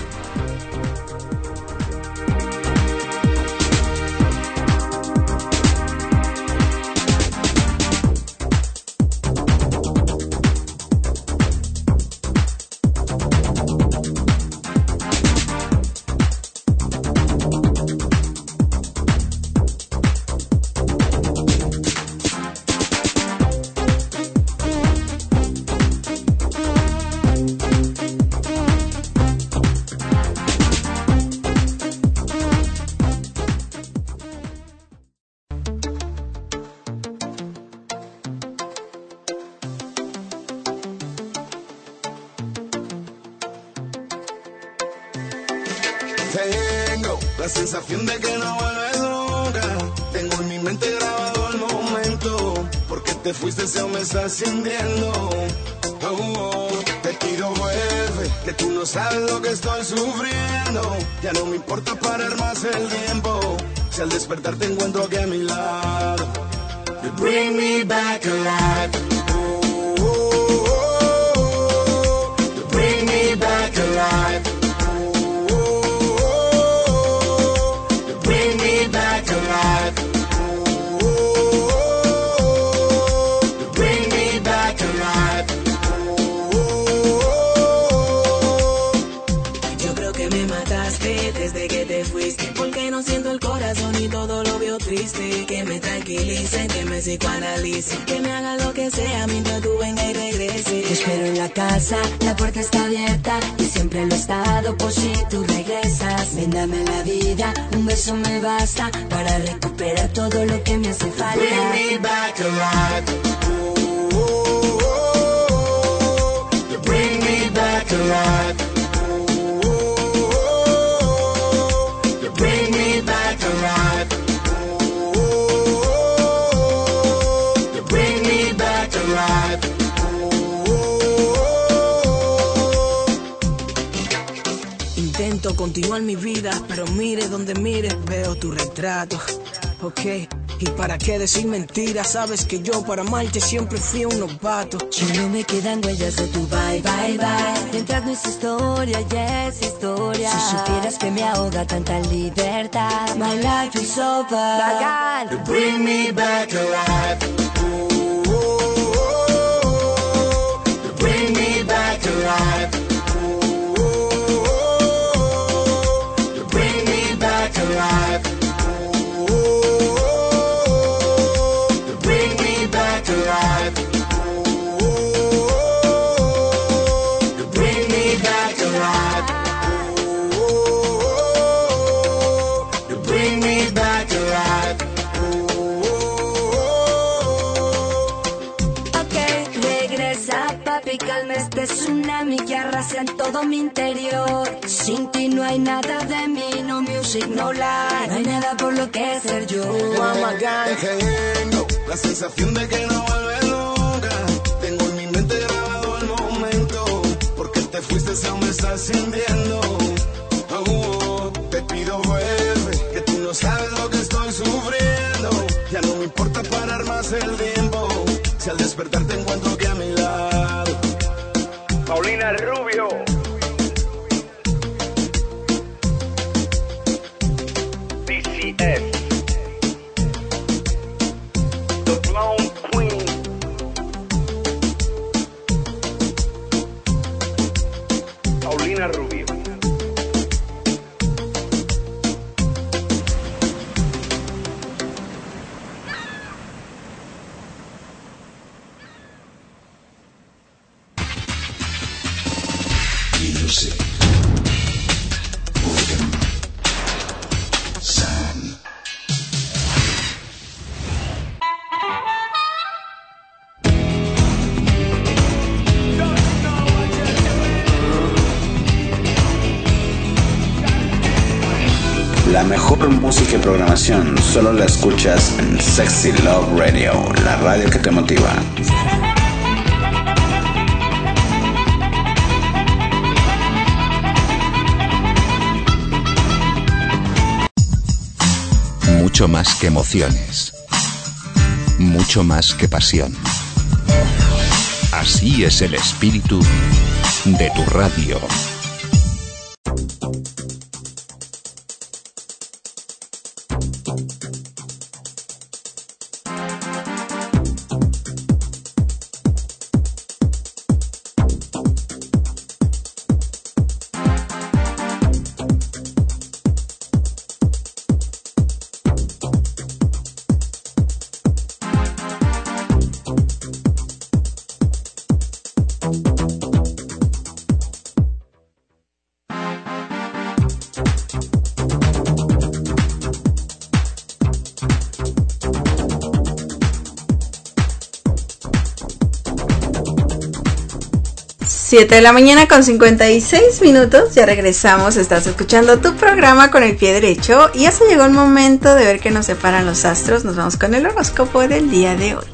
Tengo la sensación de que no vuelves nunca. Tengo en mi mente grabado el momento. Porque te fuiste, se me está ascendiendo. Te pido vuelve, que tú no sabes lo que estoy sufriendo. Ya no me importa parar más el tiempo. Si al despertar te encuentro aquí a mi lado. You bring me back alive. You bring me back alive. Y todo lo veo triste, que me tranquilicen, que me psicoanalicen, que me hagan lo que sea mientras tú vengas y regreses. Te espero en la casa, la puerta está abierta y siempre lo he estado por si tú regresas. Ven, dame la vida, un beso me basta para recuperar todo lo que me hace falta. Bring me back alive. You bring me back alive. You bring me back alive. You bring me back alive. Intento continuar mi vida, pero mire donde mire, veo tu retrato. Ok, ¿Y para qué decir mentiras? Sabes que yo para amarte siempre fui un novato. Solo me quedan huellas de tu bye, bye, bye. Mientras no es historia, ya es historia. Si supieras que me ahoga tanta libertad. My life is over. Bacán. You bring me back alive. Ooh, you bring me back alive. Ooh, you bring me back alive. Alive. Ooh, you bring me back alive. Ooh, you bring me back alive. Okay, regresa papi, calma este tsunami que arrasa en todo mi interior. Sin ti no hay nada de mí, no music, no life. No hay nada por lo que ser yo. La sensación de que no vuelve nunca. Tengo en mi mente grabado el momento. Porque te fuiste, aún me estás sintiendo. Te pido vuelve, que tú no sabes lo que estoy sufriendo. Ya no me importa parar más el tiempo. Si al despertar te encuentro que a mi lado Paulina Rubio. DCS. Rubio. Music. Rhythm. Sound. La mejor música y programación solo la escuchas en Sexy Love Radio, la radio que te motiva. Mucho más que emociones. Mucho más que pasión. Así es el espíritu de tu radio. Siete de la mañana con 56 minutos, ya regresamos, estás escuchando tu programa con el pie derecho y ya se llegó el momento de ver qué nos separan los astros. Nos vamos con el horóscopo del día de hoy.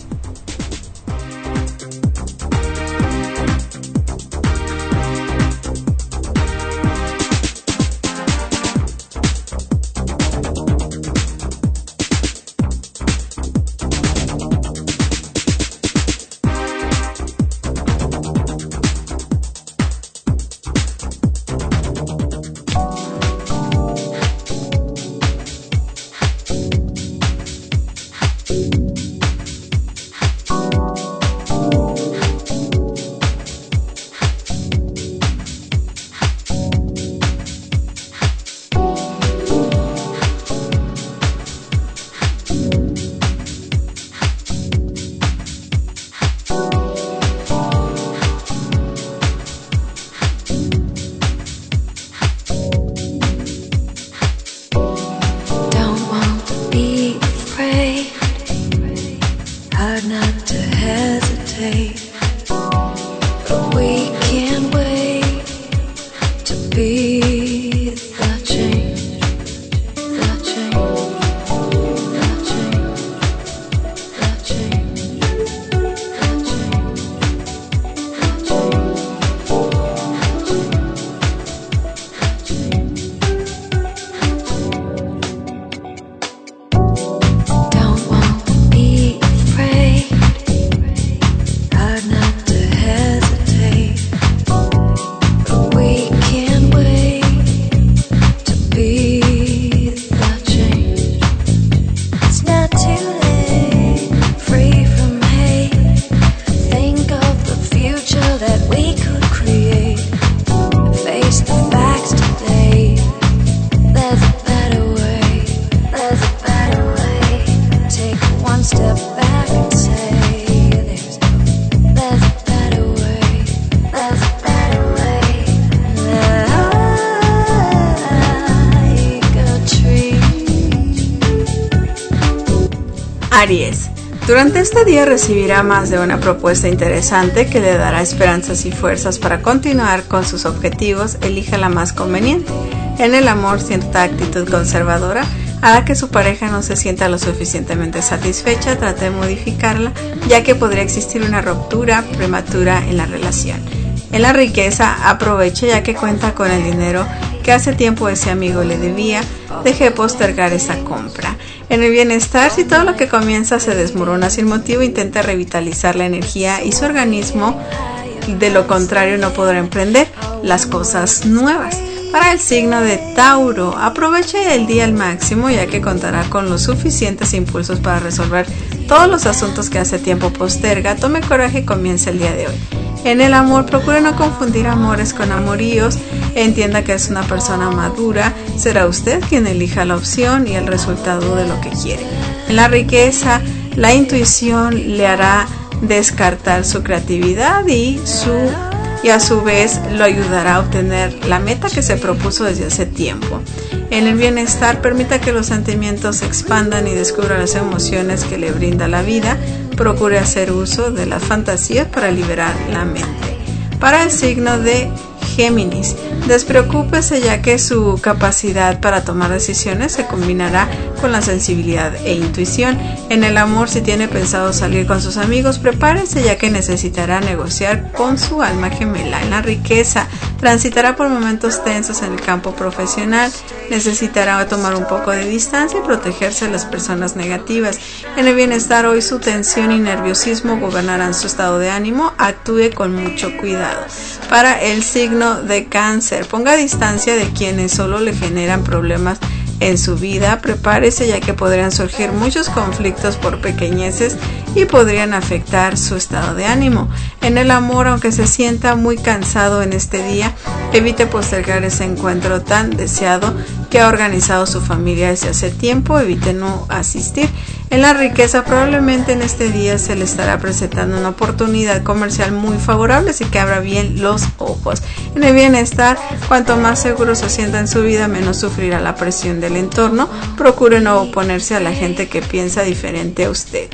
Don't want one step back and say there's a better way, there's a better way, like a tree. Aries. Durante este día recibirá más de una propuesta interesante que le dará esperanzas y fuerzas para continuar con sus objetivos. Elija la más conveniente. En el amor, cierta actitud conservadora hará que su pareja no se sienta lo suficientemente satisfecha. Trate de modificarla, ya que podría existir una ruptura prematura en la relación. En la riqueza, aproveche ya que cuenta con el dinero que hace tiempo ese amigo le debía. Deje de postergar esa compra. En el bienestar, si todo lo que comienza se desmorona sin motivo, intente revitalizar la energía y su organismo. De lo contrario, no podrá emprender las cosas nuevas. Para el signo de Tauro, aproveche el día al máximo, ya que contará con los suficientes impulsos para resolver todos los asuntos que hace tiempo posterga. Tome coraje y comience el día de hoy. En el amor, procure no confundir amores con amoríos. Entienda que es una persona madura. Será usted quien elija la opción y el resultado de lo que quiere. En la riqueza, la intuición le hará descartar su creatividad y a su vez lo ayudará a obtener la meta que se propuso desde hace tiempo. En el bienestar, permita que los sentimientos se expandan y descubra las emociones que le brinda la vida. Procure hacer uso de las fantasías para liberar la mente. Para el signo de Géminis, despreocúpese ya que su capacidad para tomar decisiones se combinará con la sensibilidad e intuición. En el amor, si tiene pensado salir con sus amigos, prepárese ya que necesitará negociar con su alma gemela. En la riqueza, transitará por momentos tensos en el campo profesional. Necesitará tomar un poco de distancia y protegerse de las personas negativas. En el bienestar, hoy su tensión y nerviosismo gobernarán su estado de ánimo. Actúe con mucho cuidado. Para el signo de Cáncer, ponga distancia de quienes solo le generan problemas en su vida. Prepárese ya que podrían surgir muchos conflictos por pequeñeces y podrían afectar su estado de ánimo. En el amor, aunque se sienta muy cansado en este día, evite postergar ese encuentro tan deseado que ha organizado su familia desde hace tiempo. Evite no asistir. En la riqueza, probablemente en este día se le estará presentando una oportunidad comercial muy favorable, así que abra bien los ojos. En el bienestar, cuanto más seguro se sienta en su vida, menos sufrirá la presión del entorno. Procure no oponerse a la gente que piensa diferente a usted.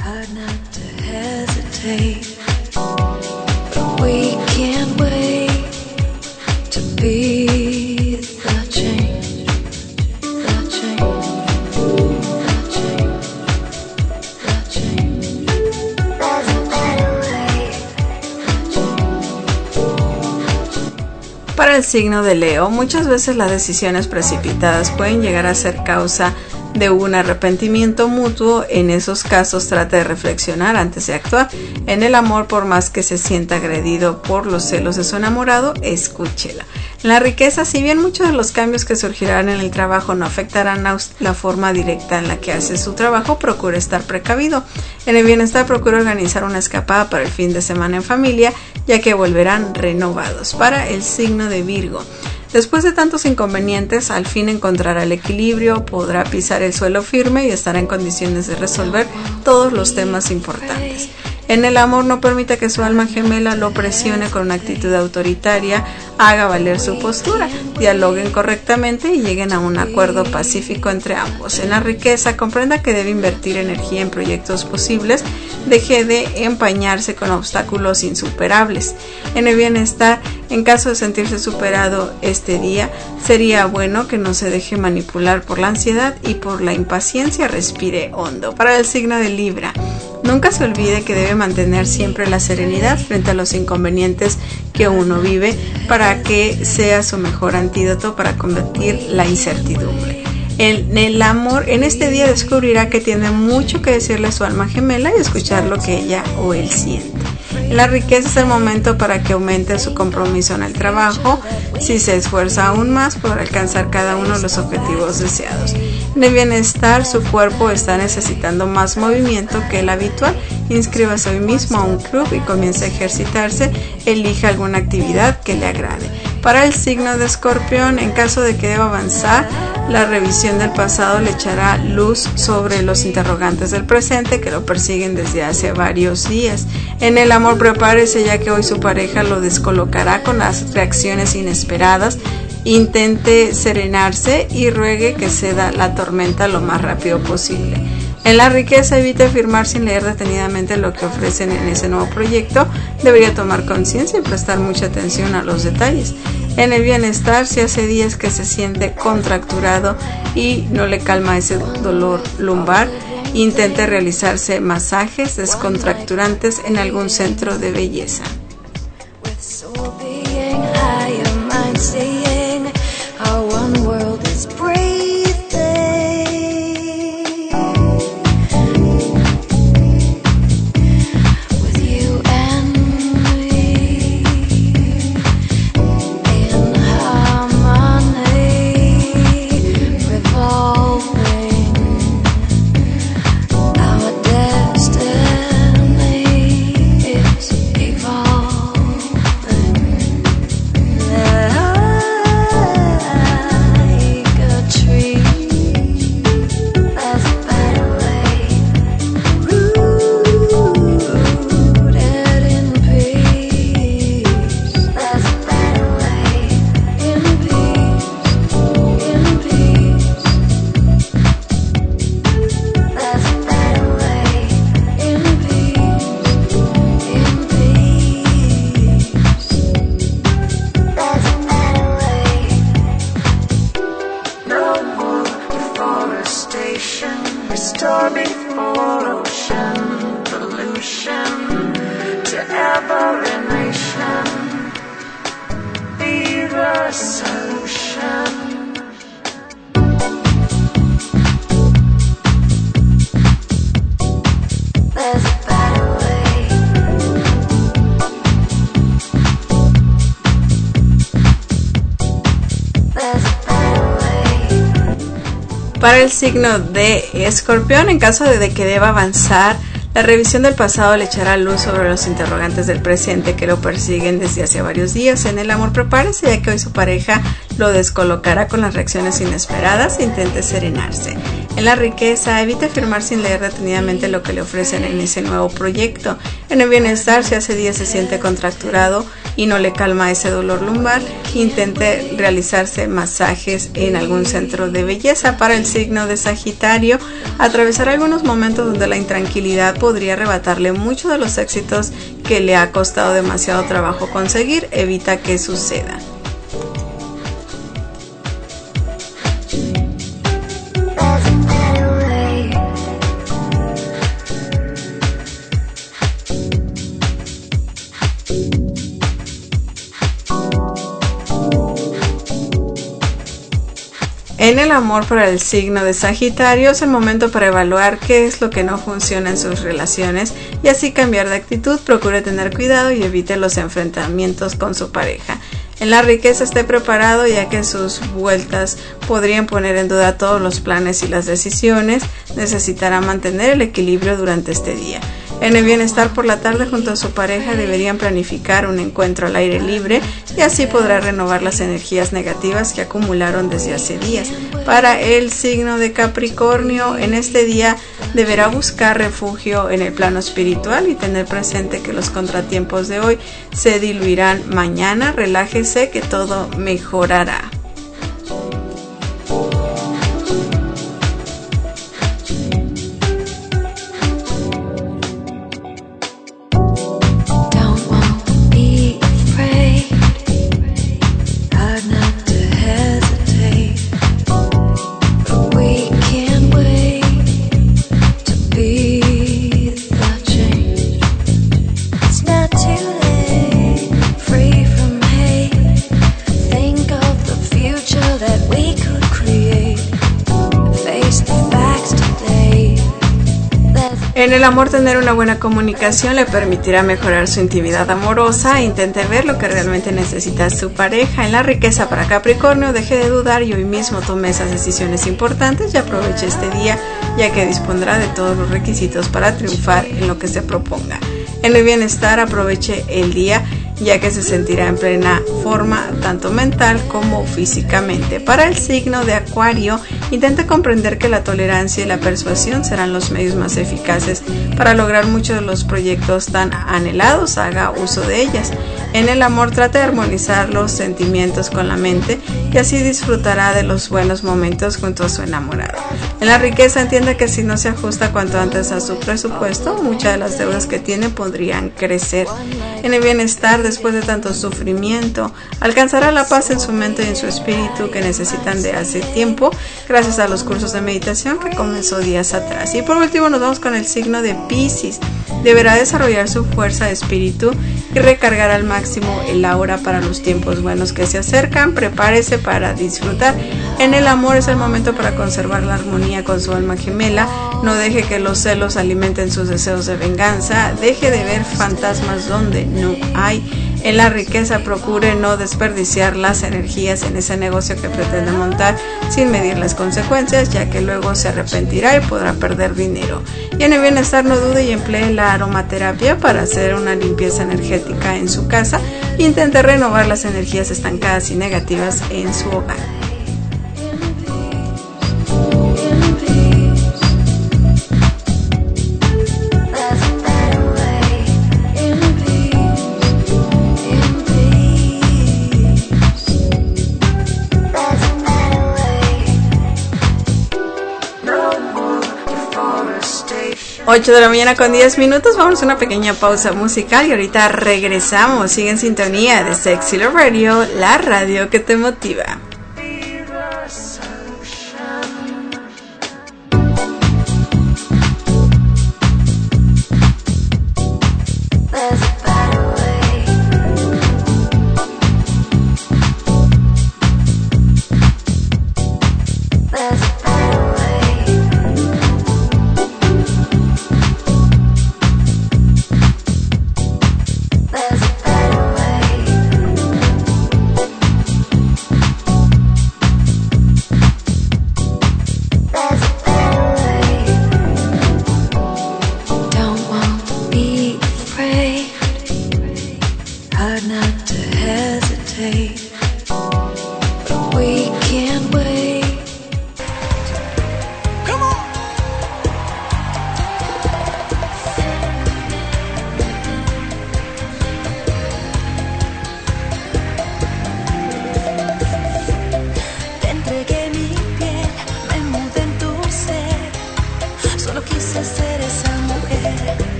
Para el signo de Leo, muchas veces las decisiones precipitadas pueden llegar a ser causa de un arrepentimiento mutuo. En esos casos, trate de reflexionar antes de actuar. En el amor, por más que se sienta agredido por los celos de su enamorado, escúchela. En la riqueza, si bien muchos de los cambios que surgirán en el trabajo no afectarán a la forma directa en la que hace su trabajo, procure estar precavido. En el bienestar, procure organizar una escapada para el fin de semana en familia, ya que volverán renovados. Para el signo de Virgo, después de tantos inconvenientes, al fin encontrará el equilibrio, podrá pisar el suelo firme y estará en condiciones de resolver todos los temas importantes. En el amor, no permita que su alma gemela lo presione con una actitud autoritaria. Haga valer su postura, dialoguen correctamente y lleguen a un acuerdo pacífico entre ambos. En la riqueza, comprenda que debe invertir energía en proyectos posibles. Deje de empañarse con obstáculos insuperables. En el bienestar, en caso de sentirse superado este día, sería bueno que no se deje manipular por la ansiedad y por la impaciencia. Respire hondo. Para el signo de Libra, nunca se olvide que debe mantener siempre la serenidad frente a los inconvenientes que uno vive para que sea su mejor antídoto para combatir la incertidumbre. En el amor, en este día descubrirá que tiene mucho que decirle a su alma gemela y escuchar lo que ella o él siente. En la riqueza es el momento para que aumente su compromiso en el trabajo. Si se esfuerza aún más, podrá alcanzar cada uno de los objetivos deseados. En el bienestar, su cuerpo está necesitando más movimiento que el habitual. Inscríbase hoy mismo a un club y comience a ejercitarse. Elija alguna actividad que le agrade. Para el signo de Escorpión, en caso de que deba avanzar, la revisión del pasado le echará luz sobre los interrogantes del presente que lo persiguen desde hace varios días. En el amor, prepárese, ya que hoy su pareja lo descolocará con las reacciones inesperadas. Intente serenarse y ruegue que ceda la tormenta lo más rápido posible. En la riqueza, evite firmar sin leer detenidamente lo que ofrecen en ese nuevo proyecto. Debería tomar conciencia y prestar mucha atención a los detalles. En el bienestar, si hace días que se siente contracturado y no le calma ese dolor lumbar, intente realizarse masajes descontracturantes en algún centro de belleza. Para el signo de Escorpión, en caso de que deba avanzar, la revisión del pasado le echará luz sobre los interrogantes del presente que lo persiguen desde hace varios días. En el amor, prepárese, ya que hoy su pareja lo descolocará con las reacciones inesperadas e intente serenarse. En la riqueza, evite firmar sin leer detenidamente lo que le ofrecen en ese nuevo proyecto. En el bienestar, si hace días se siente contracturado y no le calma ese dolor lumbar, intente realizarse masajes en algún centro de belleza. Para el signo de Sagitario, atravesará algunos momentos donde la intranquilidad podría arrebatarle mucho de los éxitos que le ha costado demasiado trabajo conseguir. Evita que suceda. En el amor, para el signo de Sagitario, es el momento para evaluar qué es lo que no funciona en sus relaciones y así cambiar de actitud. Procure tener cuidado y evite los enfrentamientos con su pareja. En la riqueza, esté preparado, ya que sus vueltas podrían poner en duda todos los planes y las decisiones. Necesitará mantener el equilibrio durante este día. En el bienestar, por la tarde, junto a su pareja deberían planificar un encuentro al aire libre y así podrá renovar las energías negativas que acumularon desde hace días. Para el signo de Capricornio, en este día deberá buscar refugio en el plano espiritual y tener presente que los contratiempos de hoy se diluirán mañana. Relájese, que todo mejorará. En el amor, tener una buena comunicación le permitirá mejorar su intimidad amorosa. Intente ver lo que realmente necesita su pareja. En la riqueza, para Capricornio, deje de dudar y hoy mismo tome esas decisiones importantes y aproveche este día, ya que dispondrá de todos los requisitos para triunfar en lo que se proponga. En el bienestar, aproveche el día ya que se sentirá en plena forma tanto mental como físicamente. Para el signo de Acuario, intenta comprender que la tolerancia y la persuasión serán los medios más eficaces para lograr muchos de los proyectos tan anhelados. Haga uso de ellas. En el amor, trata de armonizar los sentimientos con la mente y así disfrutará de los buenos momentos junto a su enamorado. En la riqueza, entienda que si no se ajusta cuanto antes a su presupuesto, muchas de las deudas que tiene podrían crecer. En el bienestar, después de tanto sufrimiento, alcanzará la paz en su mente y en su espíritu que necesitan de hace tiempo, gracias a los cursos de meditación que comenzó días atrás. Y por último nos vamos con el signo de Piscis. Deberá desarrollar su fuerza de espíritu y recargar al máximo el aura para los tiempos buenos que se acercan. Prepárese para disfrutar. En el amor es el momento para conservar la armonía con su alma gemela. No deje que los celos alimenten sus deseos de venganza. Deje de ver fantasmas donde no hay. En la riqueza, procure no desperdiciar las energías en ese negocio que pretende montar sin medir las consecuencias, ya que luego se arrepentirá y podrá perder dinero. Y en el bienestar, no dude y emplee la aromaterapia para hacer una limpieza energética en su casa e intente renovar las energías estancadas y negativas en su hogar. Ocho de la mañana con 10 minutos, vamos a una pequeña pausa musical y ahorita regresamos. Sigue en sintonía de Sexy Love Radio, la radio que te motiva.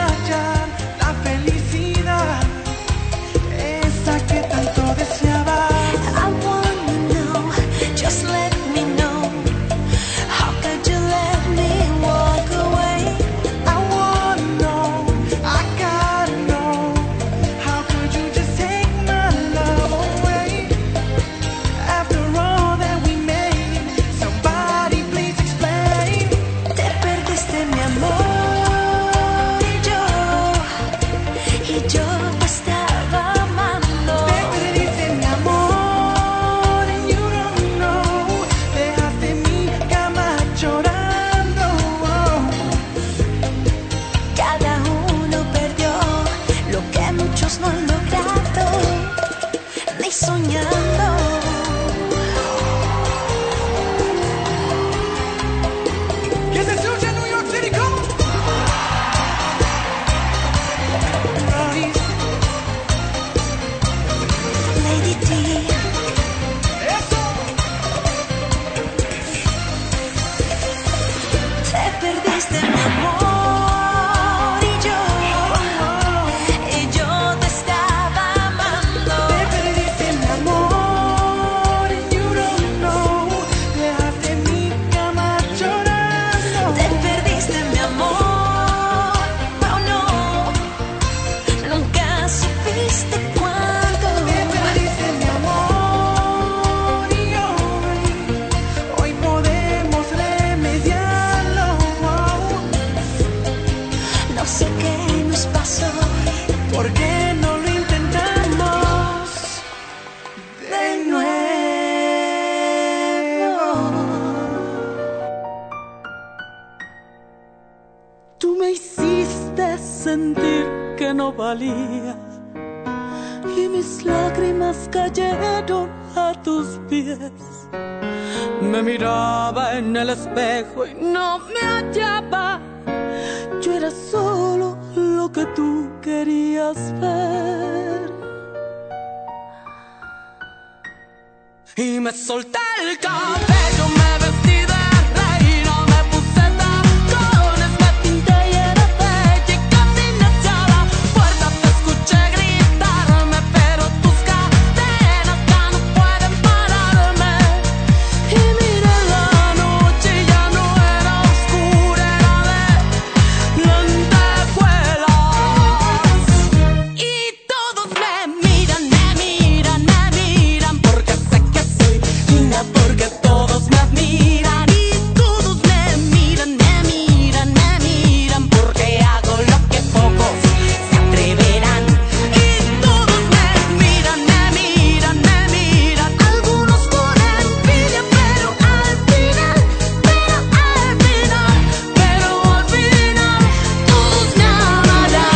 Esa que tanto deseaba. Tú me hiciste sentir que no valía y mis lágrimas cayeron a tus pies. Me miraba en el espejo y no me hallaba. Yo era solo lo que tú querías ver. Y me solté el cabello, me vestí de reina, me puse tacones, me pinté y era bella y caminé hacia la puerta. Te escuché gritarme, pero tus cadenas ya no pueden pararme. Y miré la noche y ya no era oscura, era de lentejuelas. Y todos me miran, porque sé que soy linda, porque todos me admiran. Y todos me miran, porque hago lo que pocos se atreverán. Y todos me miran, algunos por envidia, pero al final, todos me amarán.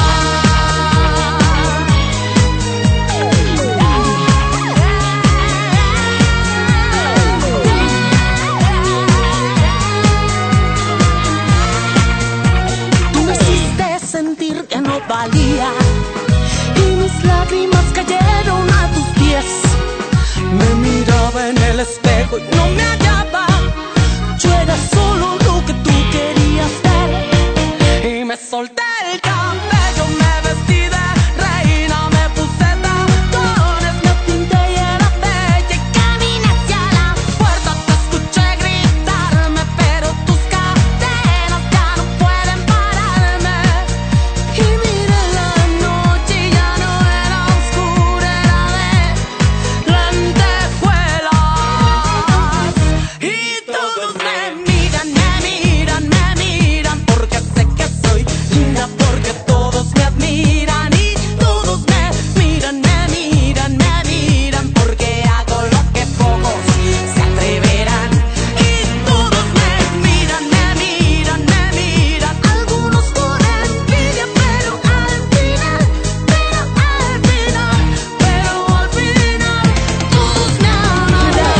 Tú me hiciste sentir que no valía y mis lágrimas cayeron a tus pies. Me miraba en el espejo y no me hallaba. Yo era solo lo que tú querías ver. Y me solté el cabello, me vestí de reina, me puse tacones, me pinté y era bella y caminé hacia la puerta. Te escuché gritarme, pero tus cadenas ya no pueden pararme. Y miré la noche y ya no era oscura, era de lentejuelas. Y todos me miran, porque sé que soy linda, porque todos me admiran. Y todos me miran, porque hago lo que pocos se atreverán. Y todos me miran, algunos por envidia, pero al final, todos me amarán.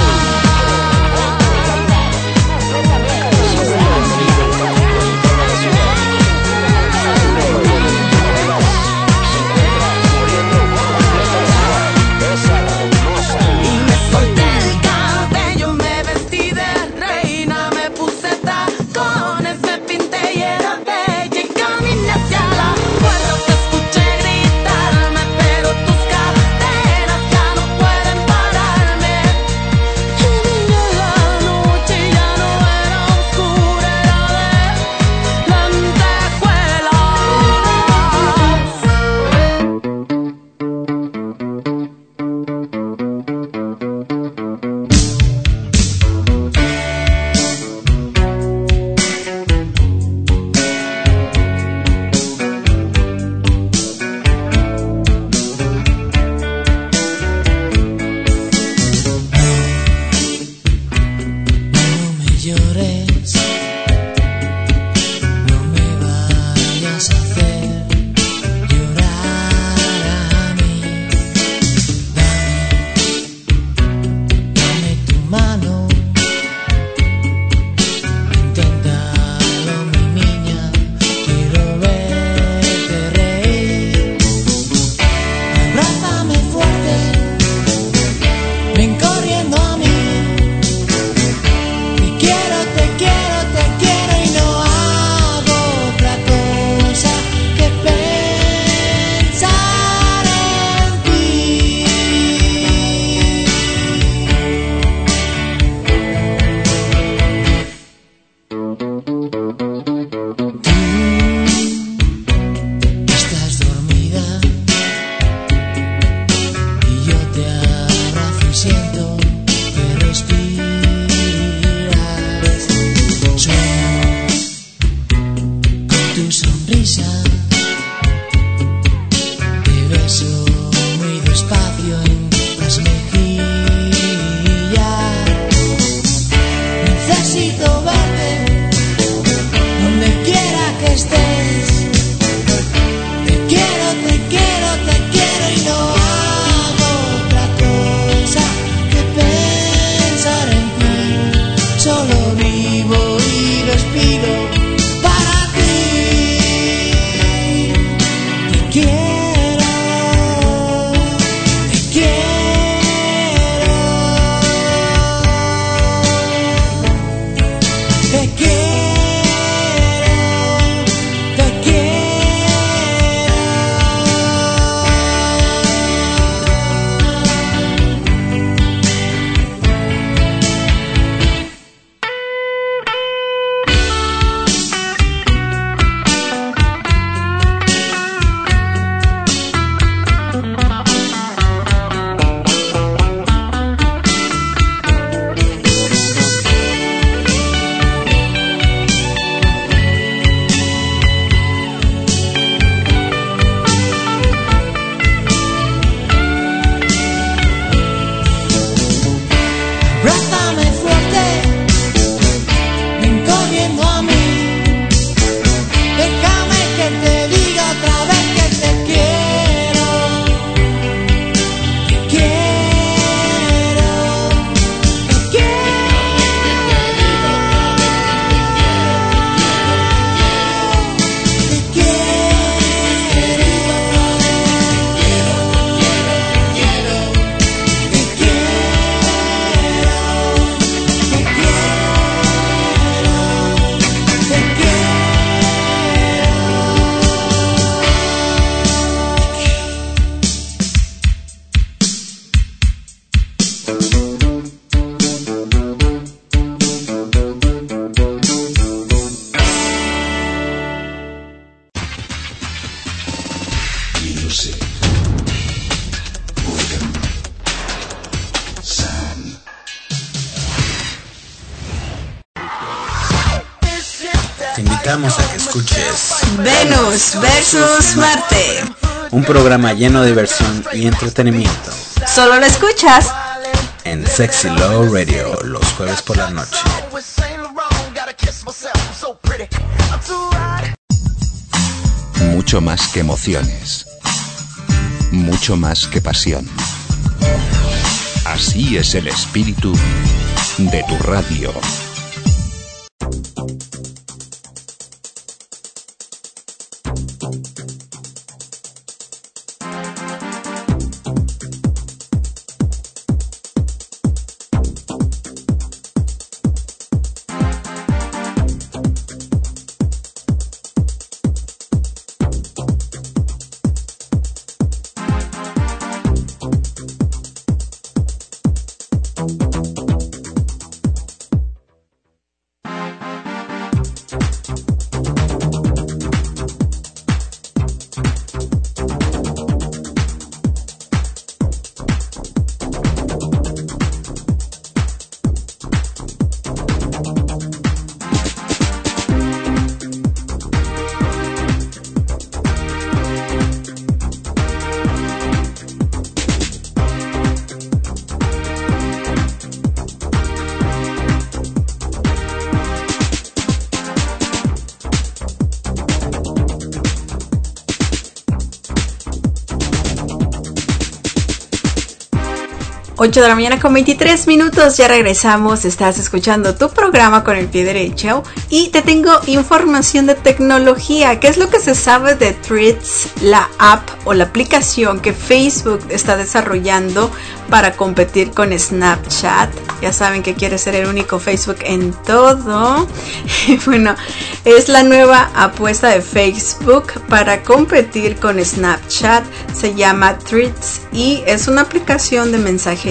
Y me solté el cabello, me vestí de reina, me puse tacones, me pinté y era bella y caminé hacia la puerta. Te escuché gritarme, pero tus cadenas ya no pueden pararme. Y miré la noche y ya no era oscura, era de No me llores, no me vayas a hacer llorar a mí. Dame tu mano, inténtalo mi niña, quiero verte reír. Abrázame fuerte, ven corriendo a mí. Te quiero y no hago otra cosa que pensar en ti. Tú estás dormida y yo te abrazo y siento que respiras. Sueño con tu sonrisa, te beso muy despacio en las mejillas. Necesito verte donde quiera que estés. Music. Rhythm. Sound. Te invitamos a que escuches Venus versus Marte. Un programa lleno de diversión y entretenimiento. Solo lo escuchas en Sexy Love Radio los jueves por la noche. Mucho más que emociones. Mucho más que pasión. Así es el espíritu de tu radio. Ocho de la mañana con 23 minutos, ya regresamos, estás escuchando tu programa con el pie derecho y te tengo información de tecnología. ¿Qué es lo que se sabe de Threads, la app o la aplicación que Facebook está desarrollando para competir con Snapchat? Ya saben que quiere ser el único Facebook en todo. Y bueno, es la nueva apuesta de Facebook para competir con Snapchat. Se llama Threads y es una aplicación de mensajería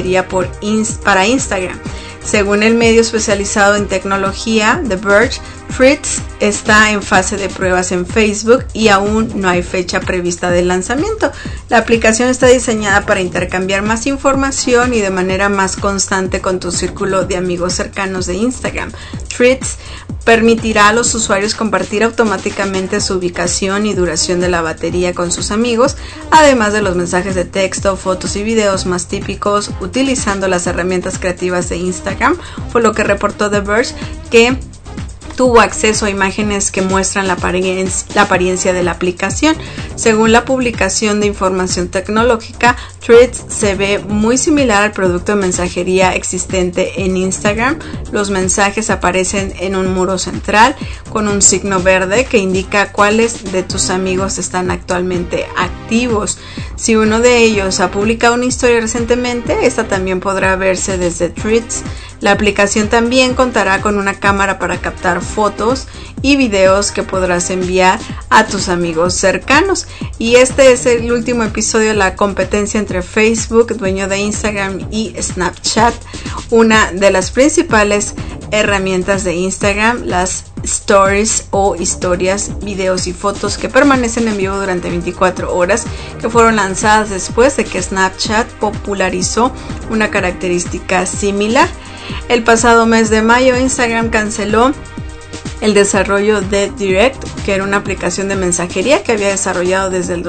para Instagram. Según el medio especializado en tecnología The Verge, Threads está en fase de pruebas en Facebook y aún no hay fecha prevista de lanzamiento. La aplicación está diseñada para intercambiar más información y de manera más constante con tu círculo de amigos cercanos de Instagram. Threads permitirá a los usuarios compartir automáticamente su ubicación y duración de la batería con sus amigos, además de los mensajes de texto, fotos y videos más típicos, utilizando las herramientas creativas de Instagram, por lo que reportó The Verge que tuvo acceso a imágenes que muestran la apariencia de la aplicación. Según la publicación de información tecnológica, Threads se ve muy similar al producto de mensajería existente en Instagram. Los mensajes aparecen en un muro central con un signo verde que indica cuáles de tus amigos están actualmente activos. Si uno de ellos ha publicado una historia recientemente, esta también podrá verse desde Threads. La aplicación también contará con una cámara para captar fotos y videos que podrás enviar a tus amigos cercanos. Y este es el último episodio de la competencia entre Facebook, dueño de Instagram, y Snapchat. Una de las principales herramientas de Instagram, las stories o historias, videos y fotos que permanecen en vivo durante 24 horas, que fueron lanzadas después de que Snapchat popularizó una característica similar. El pasado mes de mayo, Instagram canceló el desarrollo de Direct, que era una aplicación de mensajería que había desarrollado desde el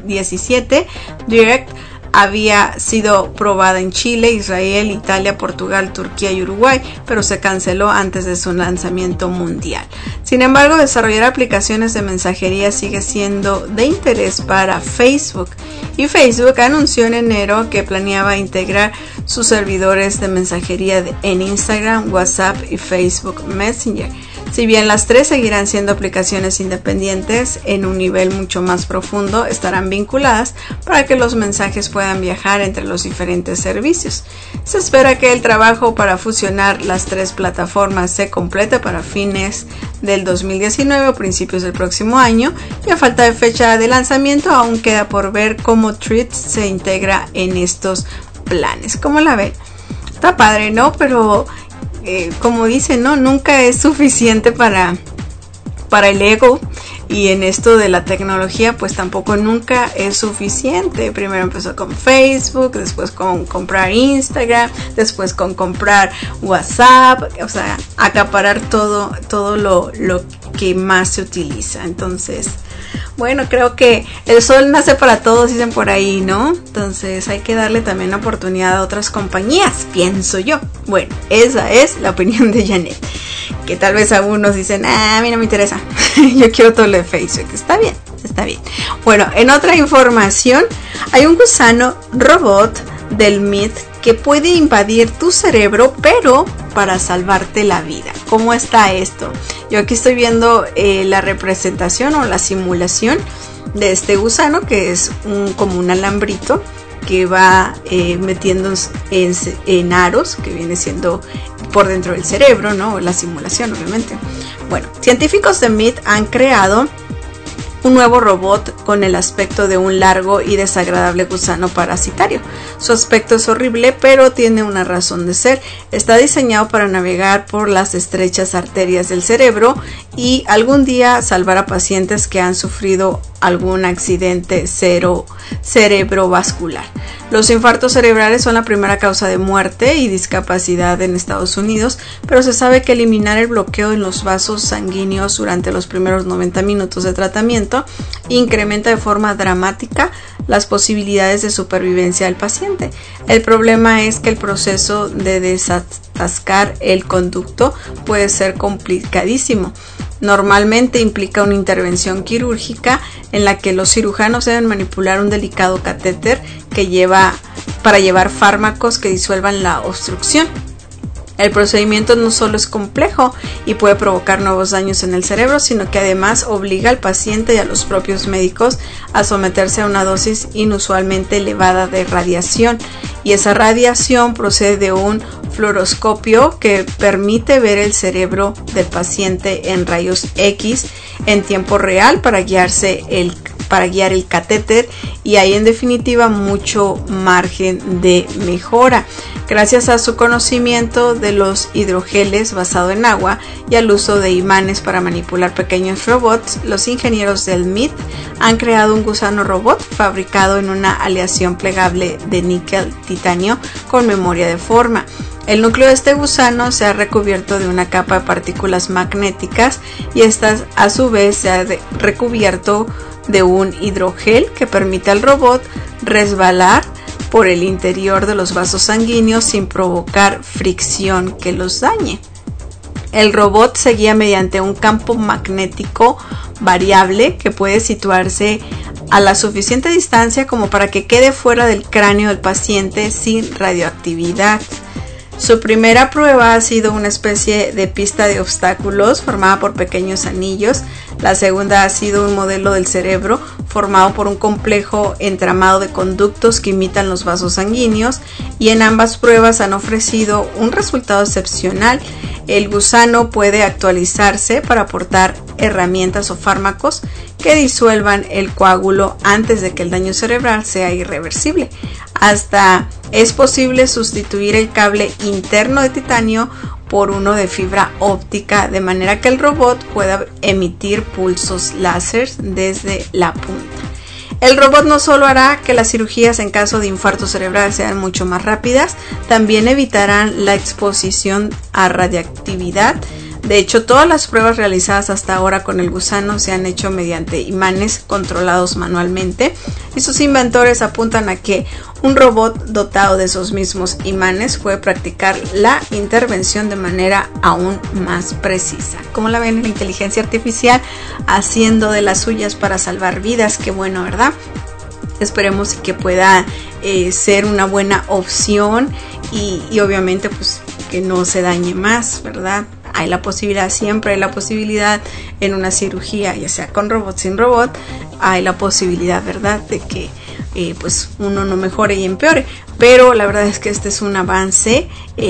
2017. Direct había sido probada en Chile, Israel, Italia, Portugal, Turquía y Uruguay, pero se canceló antes de su lanzamiento mundial. Sin embargo, desarrollar aplicaciones de mensajería sigue siendo de interés para Facebook, y Facebook anunció en enero que planeaba integrar sus servidores de mensajería en Instagram, WhatsApp y Facebook Messenger. Si bien las tres seguirán siendo aplicaciones independientes, en un nivel mucho más profundo estarán vinculadas para que los mensajes puedan viajar entre los diferentes servicios. Se espera que el trabajo para fusionar las tres plataformas se complete para fines del 2019 o principios del próximo año, y a falta de fecha de lanzamiento aún queda por ver cómo Threads se integra en estos planes. ¿Cómo la ven? Está padre, ¿no? Pero como dicen, ¿no? Nunca es suficiente para el ego. y en esto de la tecnología pues tampoco nunca es suficiente. Primero empezó con Facebook, después con comprar Instagram, después con comprar WhatsApp, o sea, acaparar todo lo que más se utiliza. Entonces, bueno, creo que el sol nace para todos, dicen por ahí, ¿no? Entonces hay que darle también oportunidad a otras compañías, pienso yo. Bueno, esa es la opinión de Janet, que tal vez algunos dicen, a mí no me interesa, yo quiero todo lo de Facebook. Está bien, está bien. Bueno, en otra información, hay un gusano robot del MIT que puede invadir tu cerebro, pero para salvarte la vida. ¿Cómo está esto? Yo aquí estoy viendo la representación o la simulación de este gusano, que es como un alambrito que va metiendo en aros, que viene siendo por dentro del cerebro, ¿no? La simulación, obviamente. Bueno, científicos de MIT han creado un nuevo robot con el aspecto de un largo y desagradable gusano parasitario. Su aspecto es horrible, pero tiene una razón de ser. Está diseñado para navegar por las estrechas arterias del cerebro y algún día salvar a pacientes que han sufrido algún accidente cerebrovascular. Los infartos cerebrales son la primera causa de muerte y discapacidad en Estados Unidos, pero se sabe que eliminar el bloqueo en los vasos sanguíneos durante los primeros 90 minutos de tratamiento incrementa de forma dramática las posibilidades de supervivencia del paciente. El problema es que el proceso de desatascar el conducto puede ser complicadísimo. Normalmente implica una intervención quirúrgica en la que los cirujanos deben manipular un delicado catéter para llevar fármacos que disuelvan la obstrucción. El procedimiento no solo es complejo y puede provocar nuevos daños en el cerebro, sino que además obliga al paciente y a los propios médicos a someterse a una dosis inusualmente elevada de radiación. Y esa radiación procede de un fluoroscopio que permite ver el cerebro del paciente en rayos X en tiempo real para guiar el catéter, y hay en definitiva mucho margen de mejora. Gracias a su conocimiento de los hidrogeles basado en agua y al uso de imanes para manipular pequeños robots, los ingenieros del MIT han creado un gusano robot fabricado en una aleación plegable de níquel-titanio con memoria de forma. El núcleo de este gusano se ha recubierto de una capa de partículas magnéticas y estas a su vez se ha recubierto de un hidrogel que permite al robot resbalar por el interior de los vasos sanguíneos sin provocar fricción que los dañe. El robot se guía mediante un campo magnético variable que puede situarse a la suficiente distancia como para que quede fuera del cráneo del paciente sin radioactividad. Su primera prueba ha sido una especie de pista de obstáculos formada por pequeños anillos. La segunda ha sido un modelo del cerebro formado por un complejo entramado de conductos que imitan los vasos sanguíneos, y en ambas pruebas han ofrecido un resultado excepcional. El gusano puede actualizarse para aportar herramientas o fármacos que disuelvan el coágulo antes de que el daño cerebral sea irreversible. Hasta es posible sustituir el cable interno de titanio por uno de fibra óptica, de manera que el robot pueda emitir pulsos láser desde la punta. El robot no solo hará que las cirugías en caso de infarto cerebral sean mucho más rápidas, también evitarán la exposición a radiactividad. De hecho, todas las pruebas realizadas hasta ahora con el gusano se han hecho mediante imanes controlados manualmente, y sus inventores apuntan a que un robot dotado de esos mismos imanes puede practicar la intervención de manera aún más precisa. ¿Cómo la ven? La inteligencia artificial haciendo de las suyas para salvar vidas. Qué bueno, ¿verdad? Esperemos que pueda ser una buena opción y obviamente pues que no se dañe más, ¿verdad? Hay la posibilidad, siempre hay la posibilidad en una cirugía, ya sea con robot, sin robot, hay la posibilidad, ¿verdad?, de que pues uno no mejore y empeore. Pero la verdad es que este es un avance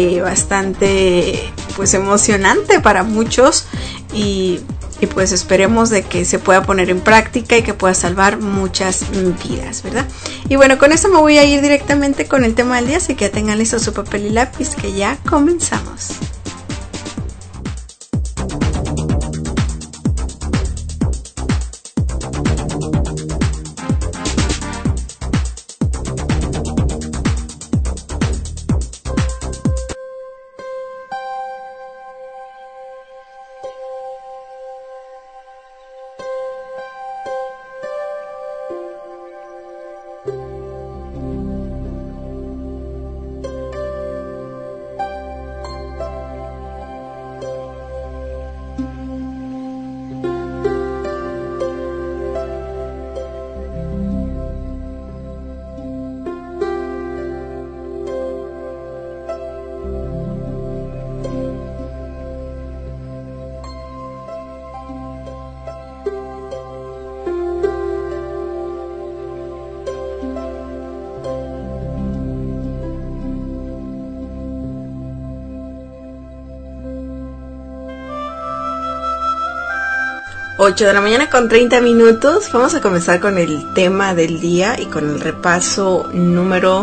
bastante pues emocionante para muchos, y pues esperemos de que se pueda poner en práctica y que pueda salvar muchas vidas, ¿verdad? Y bueno, con esto me voy a ir directamente con el tema del día, así que ya tengan listo su papel y lápiz, que ya comenzamos. 8 de la mañana con 30 minutos. Vamos a comenzar con el tema del día y con el repaso número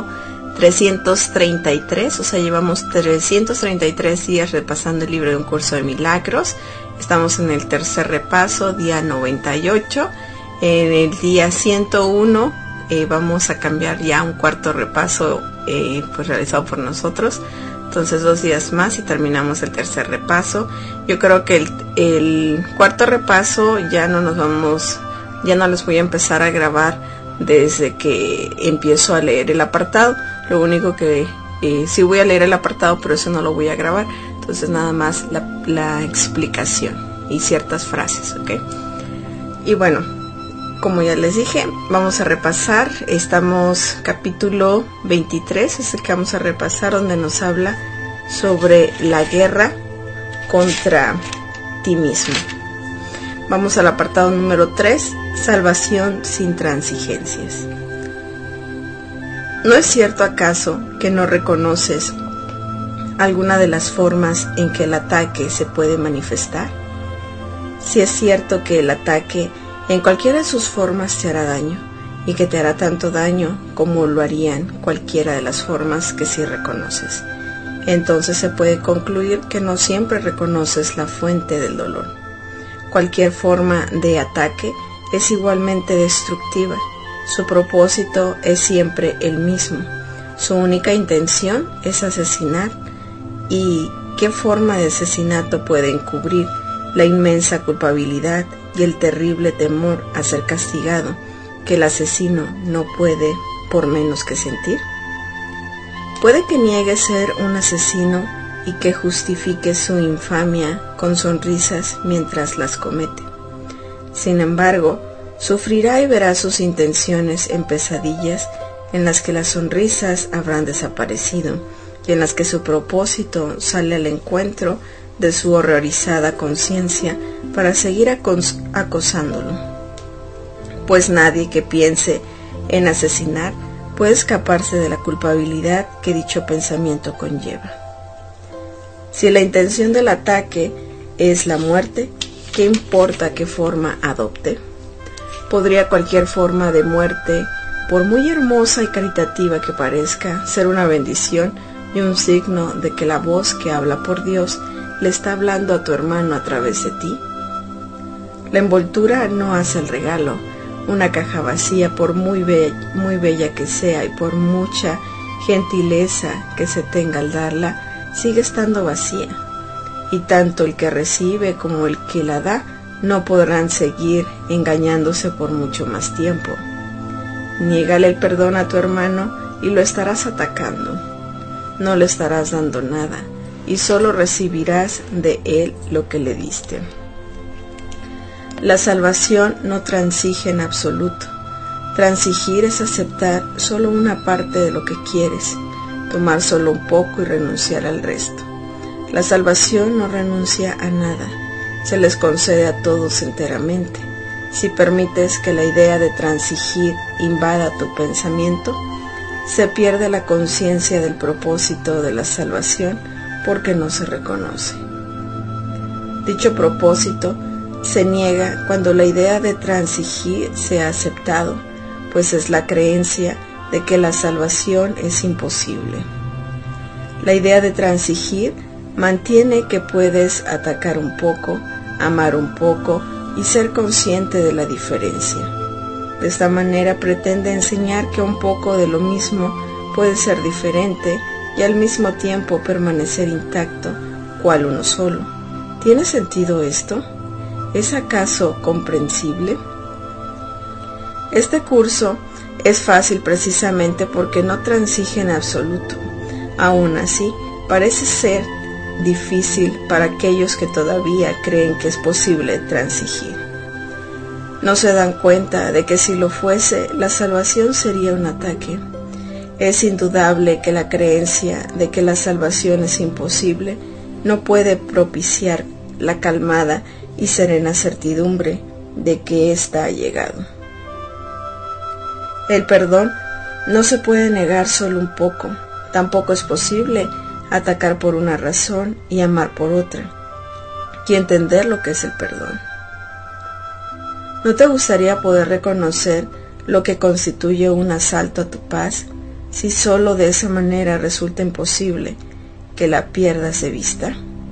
333. O sea, llevamos 333 días repasando el libro de Un Curso de Milagros. Estamos en el tercer repaso, día 98. En el día 101 vamos a cambiar ya un cuarto repaso pues realizado por nosotros. Entonces 2 días más y terminamos el tercer repaso. Yo creo que el cuarto repaso ya no les voy a empezar a grabar desde que empiezo a leer el apartado. Lo único que sí voy a leer el apartado, pero eso no lo voy a grabar. Entonces nada más la explicación y ciertas frases, ¿ok? Y bueno, como ya les dije, vamos a repasar. Estamos capítulo 23, es el que vamos a repasar, donde nos habla sobre la guerra contra ti mismo. Vamos al apartado número 3, salvación sin transigencias. ¿No es cierto acaso que no reconoces alguna de las formas en que el ataque se puede manifestar? Si es cierto que el ataque en cualquiera de sus formas te hará daño, y que te hará tanto daño como lo harían cualquiera de las formas que sí reconoces, entonces se puede concluir que no siempre reconoces la fuente del dolor. Cualquier forma de ataque es igualmente destructiva. Su propósito es siempre el mismo. Su única intención es asesinar. ¿Y qué forma de asesinato puede encubrir la inmensa culpabilidad y el terrible temor a ser castigado que el asesino no puede por menos que sentir? Puede que niegue ser un asesino y que justifique su infamia con sonrisas mientras las comete. Sin embargo, sufrirá y verá sus intenciones en pesadillas en las que las sonrisas habrán desaparecido y en las que su propósito sale al encuentro de su horrorizada conciencia para seguir acosándolo. Pues nadie que piense en asesinar puede escaparse de la culpabilidad que dicho pensamiento conlleva. Si la intención del ataque es la muerte, ¿qué importa qué forma adopte? ¿Podría cualquier forma de muerte, por muy hermosa y caritativa que parezca, ser una bendición y un signo de que la voz que habla por Dios le está hablando a tu hermano a través de ti? La envoltura no hace el regalo. Una caja vacía, por muy bella que sea y por mucha gentileza que se tenga al darla, sigue estando vacía. Y tanto el que recibe como el que la da no podrán seguir engañándose por mucho más tiempo. Niégale el perdón a tu hermano y lo estarás atacando. No le estarás dando nada y solo recibirás de él lo que le diste. La salvación no transige en absoluto. Transigir es aceptar solo una parte de lo que quieres, tomar solo un poco y renunciar al resto. La salvación no renuncia a nada, se les concede a todos enteramente. Si permites que la idea de transigir invada tu pensamiento, se pierde la conciencia del propósito de la salvación porque no se reconoce. Dicho propósito se niega cuando la idea de transigir se ha aceptado, pues es la creencia de que la salvación es imposible. La idea de transigir mantiene que puedes atacar un poco, amar un poco y ser consciente de la diferencia. De esta manera pretende enseñar que un poco de lo mismo puede ser diferente y al mismo tiempo permanecer intacto, cual uno solo. ¿Tiene sentido esto? ¿Es acaso comprensible? Este curso es fácil precisamente porque no transige en absoluto. Aún así, parece ser difícil para aquellos que todavía creen que es posible transigir. No se dan cuenta de que si lo fuese, la salvación sería un ataque. Es indudable que la creencia de que la salvación es imposible no puede propiciar la calmada y serena certidumbre de que ésta ha llegado. El perdón no se puede negar solo un poco, tampoco es posible atacar por una razón y amar por otra, y entender lo que es el perdón. ¿No te gustaría poder reconocer lo que constituye un asalto a tu paz, si solo de esa manera resulta imposible que la pierdas de vista?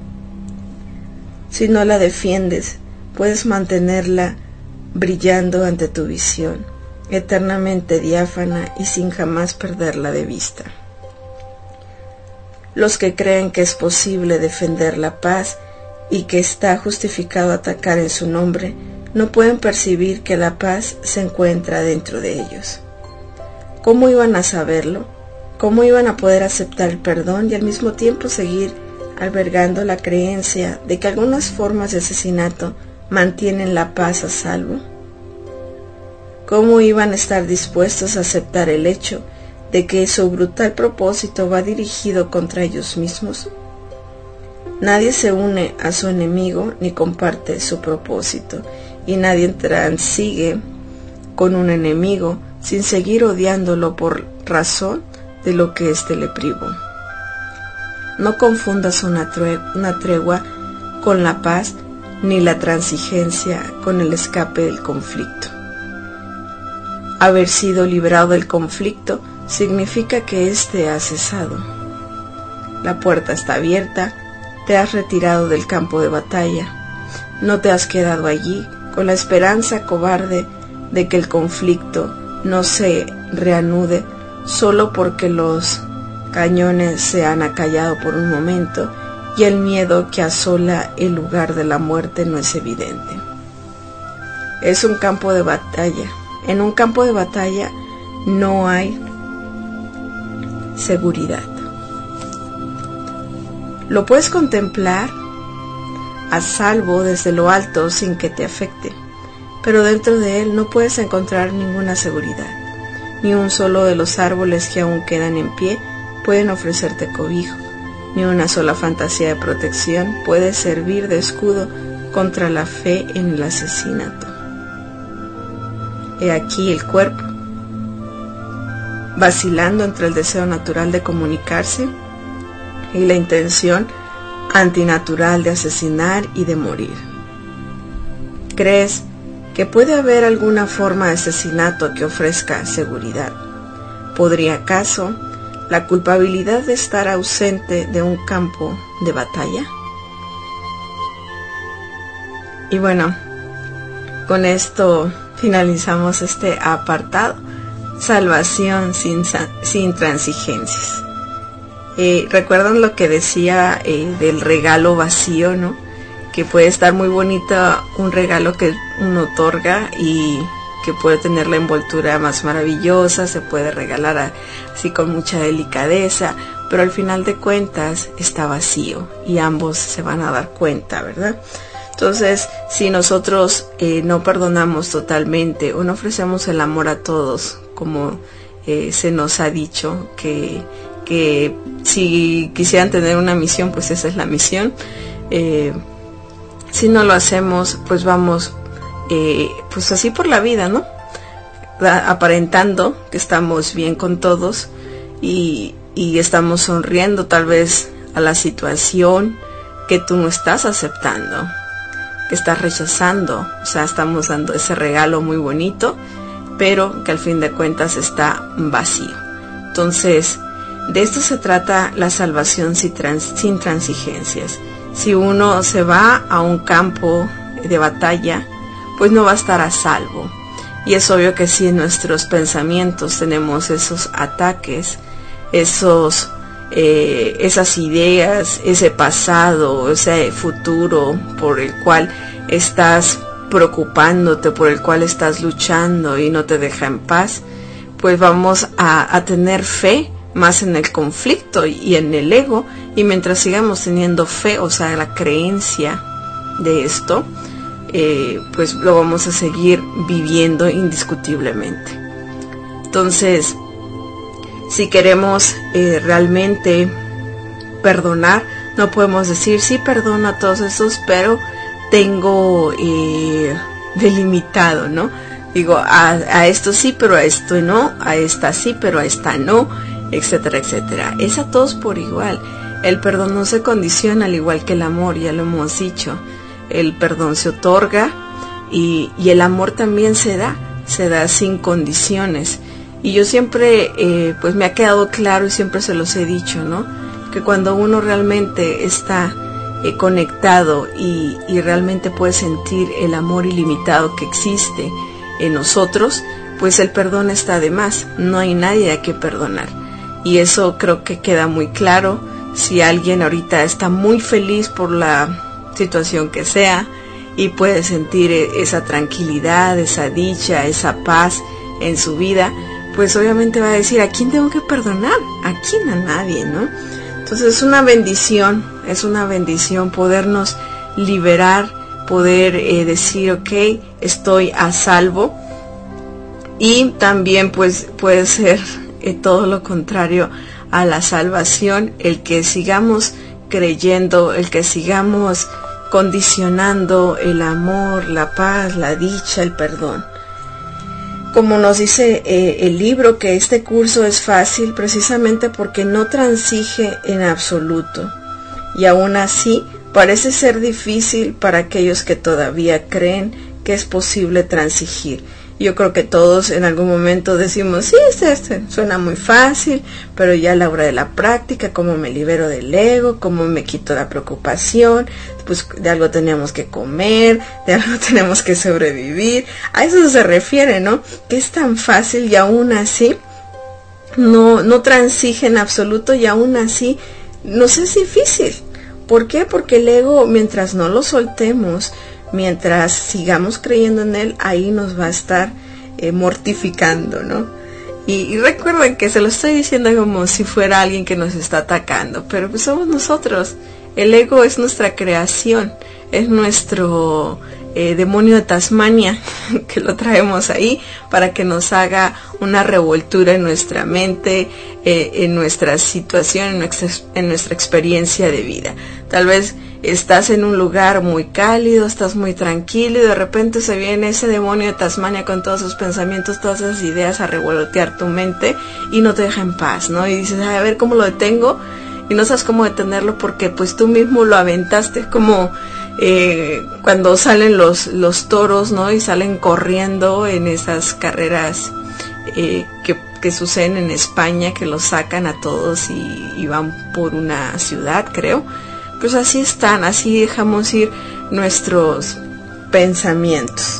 Si no la defiendes, puedes mantenerla brillando ante tu visión, eternamente diáfana y sin jamás perderla de vista. Los que creen que es posible defender la paz y que está justificado atacar en su nombre, no pueden percibir que la paz se encuentra dentro de ellos. ¿Cómo iban a saberlo? ¿Cómo iban a poder aceptar el perdón y al mismo tiempo seguir albergando la creencia de que algunas formas de asesinato mantienen la paz a salvo? ¿Cómo iban a estar dispuestos a aceptar el hecho de que su brutal propósito va dirigido contra ellos mismos? Nadie se une a su enemigo ni comparte su propósito, y nadie transigue con un enemigo sin seguir odiándolo por razón de lo que éste le privó. No confundas una tregua con la paz, ni la transigencia con el escape del conflicto. Haber sido librado del conflicto significa que éste ha cesado. La puerta está abierta, te has retirado del campo de batalla, no te has quedado allí con la esperanza cobarde de que el conflicto no se reanude solo porque los cañones se han acallado por un momento y el miedo que asola el lugar de la muerte no es evidente. Es un campo de batalla. En un campo de batalla no hay seguridad. Lo puedes contemplar a salvo desde lo alto sin que te afecte, pero dentro de él no puedes encontrar ninguna seguridad. Ni un solo de los árboles que aún quedan en pie pueden ofrecerte cobijo, ni una sola fantasía de protección puede servir de escudo contra la fe en el asesinato. He aquí el cuerpo, vacilando entre el deseo natural de comunicarse y la intención antinatural de asesinar y de morir. ¿Crees que puede haber alguna forma de asesinato que ofrezca seguridad? ¿Podría acaso la culpabilidad de estar ausente de un campo de batalla? Y bueno, con esto finalizamos este apartado, salvación sin transigencias. ¿Recuerdan lo que decía del regalo vacío, no? Que puede estar muy bonito un regalo que uno otorga y que puede tener la envoltura más maravillosa, se puede regalar así con mucha delicadeza, pero al final de cuentas está vacío y ambos se van a dar cuenta, ¿verdad? Entonces, si nosotros no perdonamos totalmente o no ofrecemos el amor a todos, como se nos ha dicho que si quisieran tener una misión, pues esa es la misión. Si no lo hacemos, pues vamos pues así por la vida, ¿no? Aparentando que estamos bien con todos y estamos sonriendo tal vez a la situación que tú no estás aceptando, que estás rechazando. O sea, estamos dando ese regalo muy bonito, pero que al fin de cuentas está vacío. Entonces, de esto se trata la salvación sin transigencias. Si uno se va a un campo de batalla, pues no va a estar a salvo. Y es obvio que si en nuestros pensamientos tenemos esos ataques, esas ideas, ese pasado, ese futuro por el cual estás preocupándote, por el cual estás luchando y no te deja en paz, pues vamos a tener fe más en el conflicto y en el ego, y mientras sigamos teniendo fe, o sea, la creencia de esto, pues lo vamos a seguir viviendo indiscutiblemente. Entonces, si queremos realmente perdonar, no podemos decir, sí, perdono a todos estos, pero tengo delimitado, ¿no? Digo, a esto sí, pero a esto no, a esta sí, pero a esta no, etcétera, etcétera. Es a todos por igual. El perdón no se condiciona al igual que el amor, ya lo hemos dicho. El perdón se otorga y el amor también se da sin condiciones. Y yo siempre, pues me ha quedado claro y siempre se los he dicho, ¿no? Que cuando uno realmente está conectado y realmente puede sentir el amor ilimitado que existe en nosotros, pues el perdón está de más, no hay nadie a que perdonar. Y eso creo que queda muy claro. Si alguien ahorita está muy feliz por la situación que sea y puede sentir esa tranquilidad, esa dicha, esa paz en su vida, pues obviamente va a decir, ¿a quién tengo que perdonar? ¿A quién? A nadie, ¿no? Entonces es una bendición podernos liberar, poder decir, ok, estoy a salvo. Y también pues puede ser todo lo contrario a la salvación, el que sigamos creyendo, el que sigamos condicionando el amor, la paz, la dicha, el perdón. Como nos dice el libro, que este curso es fácil precisamente porque no transige en absoluto, y aún así parece ser difícil para aquellos que todavía creen que es posible transigir. Yo creo que todos en algún momento decimos, sí, este suena muy fácil, pero ya a la hora de la práctica, cómo me libero del ego, cómo me quito la preocupación, pues de algo tenemos que comer, de algo tenemos que sobrevivir. A eso se refiere, ¿no? Que es tan fácil y aún así no transige en absoluto, y aún así nos es difícil. ¿Por qué? Porque el ego, mientras no lo soltemos, mientras sigamos creyendo en él, ahí nos va a estar mortificando, ¿no? Y recuerden que se lo estoy diciendo como si fuera alguien que nos está atacando, pero pues somos nosotros. El ego es nuestra creación, es nuestro demonio de Tasmania, que lo traemos ahí para que nos haga una revoltura en nuestra mente, en nuestra situación, en nuestra experiencia de vida. Tal vez estás en un lugar muy cálido, estás muy tranquilo, y de repente se viene ese demonio de Tasmania con todos sus pensamientos, todas esas ideas a revolotear tu mente y no te deja en paz, ¿no? Y dices, a ver, ¿cómo lo detengo? Y no sabes cómo detenerlo porque pues tú mismo lo aventaste, como cuando salen los toros, ¿no? Y salen corriendo en esas carreras que suceden en España, que los sacan a todos y van por una ciudad, creo. Pues así están, así dejamos ir nuestros pensamientos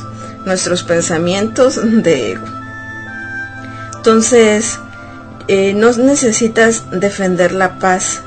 de ego. Entonces, no necesitas defender la paz,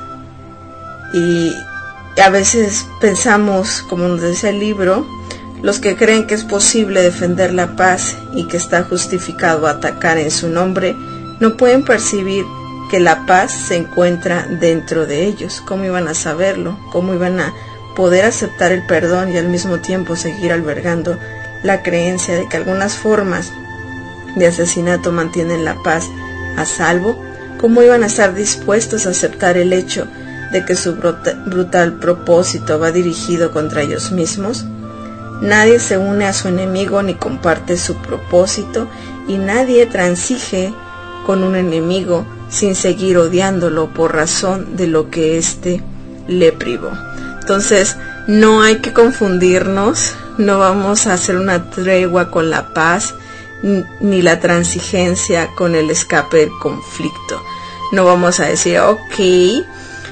y a veces pensamos, como nos dice el libro, los que creen que es posible defender la paz y que está justificado atacar en su nombre, no pueden percibir que la paz se encuentra dentro de ellos. ¿Cómo iban a saberlo? ¿Cómo iban a poder aceptar el perdón y al mismo tiempo seguir albergando la creencia de que algunas formas de asesinato mantienen la paz a salvo? ¿Cómo iban a estar dispuestos a aceptar el hecho de que su brutal propósito va dirigido contra ellos mismos? Nadie se une a su enemigo ni comparte su propósito, y nadie transige con un enemigo sin seguir odiándolo por razón de lo que éste le privó. Entonces, no hay que confundirnos, no vamos a hacer una tregua con la paz, ni la transigencia con el escape del conflicto. No vamos a decir, ok,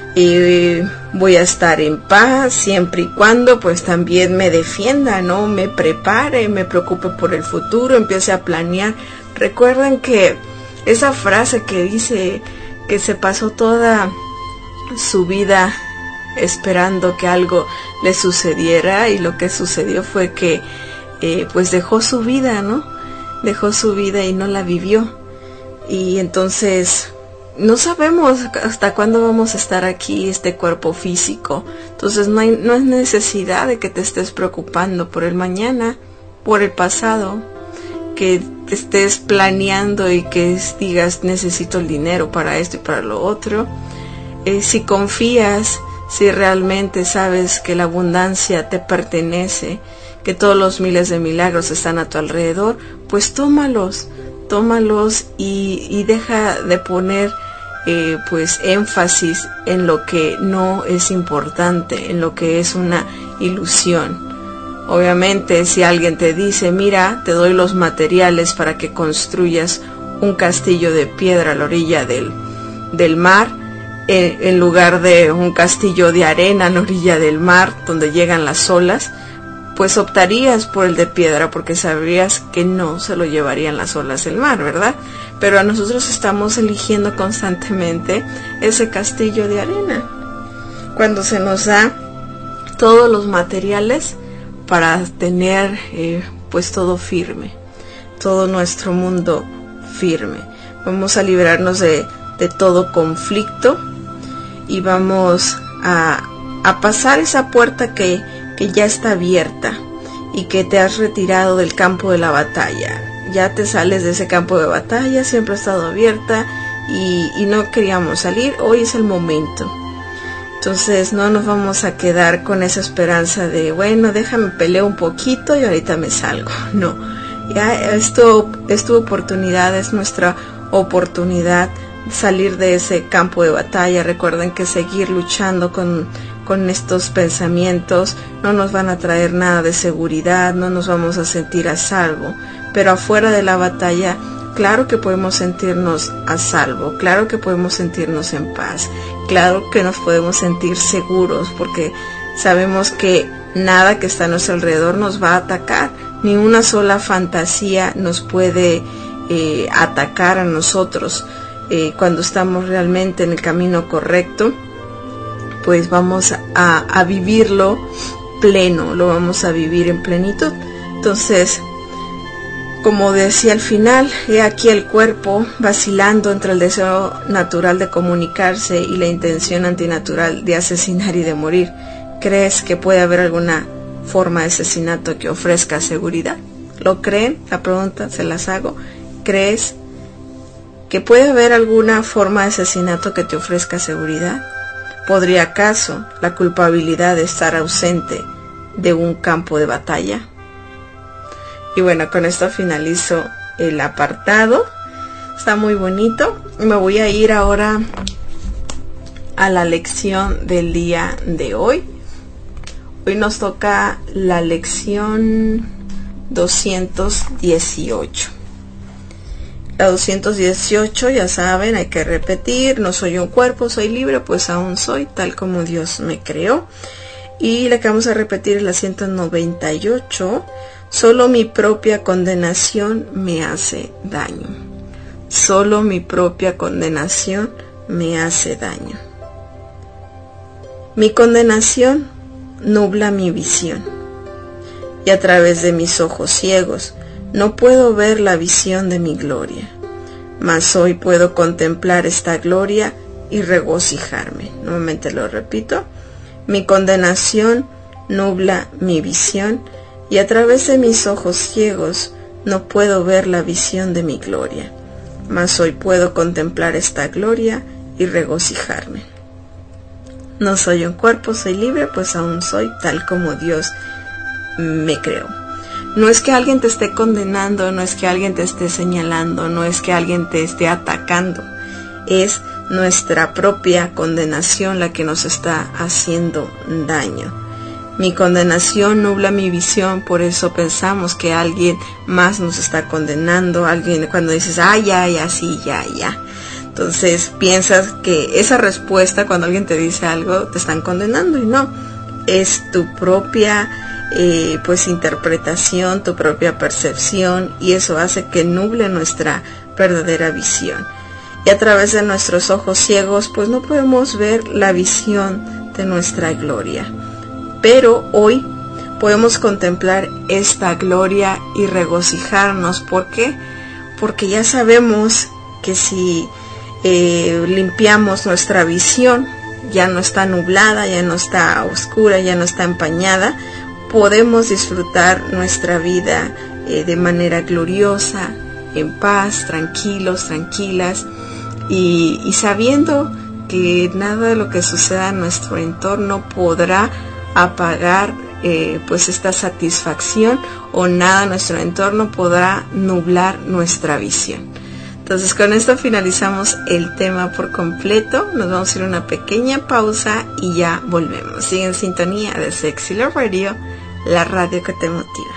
voy a estar en paz siempre y cuando pues también me defienda, ¿no? Me prepare, me preocupe por el futuro, empiece a planear. Recuerden que esa frase que dice que se pasó toda su vida esperando que algo le sucediera, y lo que sucedió fue que pues dejó su vida, ¿no? Dejó su vida y no la vivió. Y entonces no sabemos hasta cuándo vamos a estar aquí, este cuerpo físico. Entonces no es necesidad de que te estés preocupando por el mañana, por el pasado, que te estés planeando y que digas necesito el dinero para esto y para lo otro. Si confías, si realmente sabes que la abundancia te pertenece, que todos los miles de milagros están a tu alrededor, pues tómalos y deja de poner pues énfasis en lo que no es importante, en lo que es una ilusión. Obviamente, si alguien te dice, mira, te doy los materiales para que construyas un castillo de piedra a la orilla del mar, en lugar de un castillo de arena a la orilla del mar, donde llegan las olas, pues optarías por el de piedra, porque sabrías que no se lo llevarían las olas del mar, ¿verdad? Pero a nosotros estamos eligiendo constantemente ese castillo de arena, cuando se nos da todos los materiales para tener pues todo firme, todo nuestro mundo firme. Vamos a librarnos de todo conflicto y vamos a pasar esa puerta que ya está abierta y que te has retirado del campo de la batalla. Ya te sales de ese campo de batalla, siempre ha estado abierta y no queríamos salir. Hoy es el momento. Entonces no nos vamos a quedar con esa esperanza de, bueno, déjame peleo un poquito y ahorita me salgo. No, ya es tu oportunidad, es nuestra oportunidad de salir de ese campo de batalla. Recuerden que seguir luchando con estos pensamientos no nos van a traer nada de seguridad, no nos vamos a sentir a salvo. Pero afuera de la batalla, claro que podemos sentirnos a salvo, claro que podemos sentirnos en paz, claro que nos podemos sentir seguros, porque sabemos que nada que está a nuestro alrededor nos va a atacar, ni una sola fantasía nos puede atacar a nosotros. Cuando estamos realmente en el camino correcto, pues vamos a vivirlo pleno, lo vamos a vivir en plenitud. Entonces, como decía al final, he aquí el cuerpo vacilando entre el deseo natural de comunicarse y la intención antinatural de asesinar y de morir. ¿Crees que puede haber alguna forma de asesinato que ofrezca seguridad? ¿Lo creen? La pregunta se las hago. ¿Crees que puede haber alguna forma de asesinato que te ofrezca seguridad? ¿Podría acaso la culpabilidad de estar ausente de un campo de batalla? Y bueno, con esto finalizo el apartado. Está muy bonito. Me voy a ir ahora a la lección del día de hoy. Hoy nos toca la lección 218. La 218, ya saben, hay que repetir. No soy un cuerpo, soy libre, pues aún soy tal como Dios me creó. Y la que vamos a repetir es la 198. Solo mi propia condenación me hace daño. Solo mi propia condenación me hace daño. Mi condenación nubla mi visión, y a través de mis ojos ciegos no puedo ver la visión de mi gloria. Mas hoy puedo contemplar esta gloria y regocijarme. Nuevamente lo repito. Mi condenación nubla mi visión, y a través de mis ojos ciegos no puedo ver la visión de mi gloria. Mas hoy puedo contemplar esta gloria y regocijarme. No soy un cuerpo, soy libre, pues aún soy tal como Dios me creó. No es que alguien te esté condenando, no es que alguien te esté señalando, no es que alguien te esté atacando. Es nuestra propia condenación la que nos está haciendo daño. Mi condenación nubla mi visión, por eso pensamos que alguien más nos está condenando. Alguien, cuando dices, ya, sí, ya. Entonces piensas que esa respuesta, cuando alguien te dice algo, te están condenando, y no. Es tu propia interpretación, tu propia percepción, y eso hace que nuble nuestra verdadera visión. Y a través de nuestros ojos ciegos, pues no podemos ver la visión de nuestra gloria. Pero hoy podemos contemplar esta gloria y regocijarnos. ¿Por qué? Porque ya sabemos que si limpiamos nuestra visión, ya no está nublada, ya no está oscura, ya no está empañada, podemos disfrutar nuestra vida de manera gloriosa, en paz, tranquilos, tranquilas, y sabiendo que nada de lo que suceda en nuestro entorno podrá apagar esta satisfacción, o nada en nuestro entorno podrá nublar nuestra visión. Entonces, con esto finalizamos el tema por completo. Nos vamos a ir a una pequeña pausa y ya volvemos. Sigue en sintonía de Sexy Love Radio, la radio que te motiva.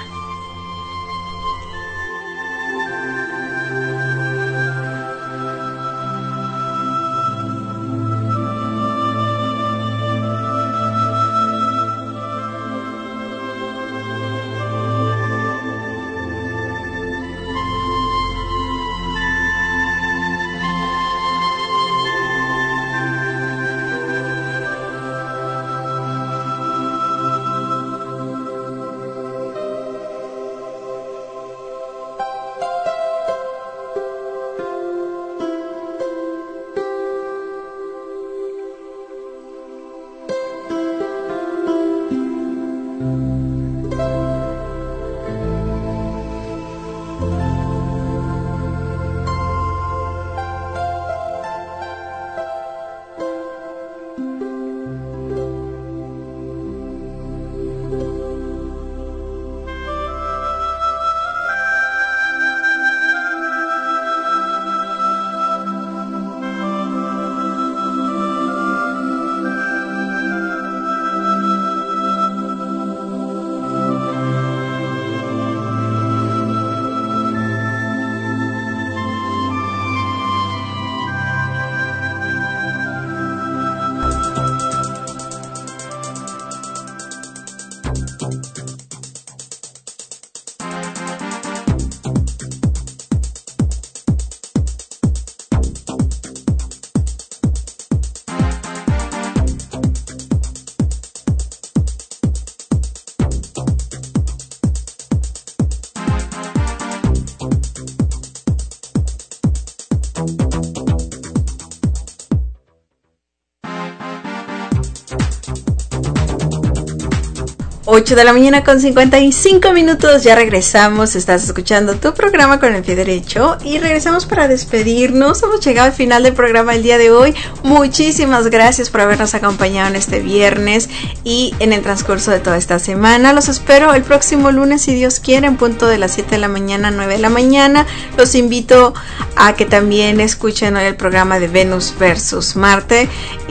Ocho de la mañana con 55 minutos, ya regresamos, estás escuchando tu programa Con el Pie Derecho y regresamos para despedirnos. Hemos llegado al final del programa el día de hoy. Muchísimas gracias por habernos acompañado en este viernes y en el transcurso de toda esta semana. Los espero el próximo lunes, si Dios quiere, en punto de las 7 de la mañana, 9 de la mañana. Los invito a que también escuchen hoy el programa de Venus versus Marte.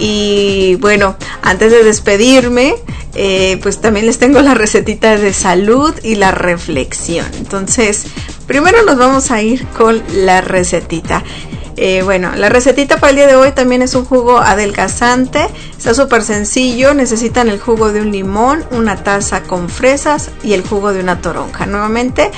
Y bueno, antes de despedirme, pues también les tengo la recetita de salud y la reflexión. Entonces, primero nos vamos a ir con la recetita. Bueno, la recetita para el día de hoy también es un jugo adelgazante. Está súper sencillo. Necesitan el jugo de un limón, una taza con fresas y el jugo de una toronja. Nuevamente,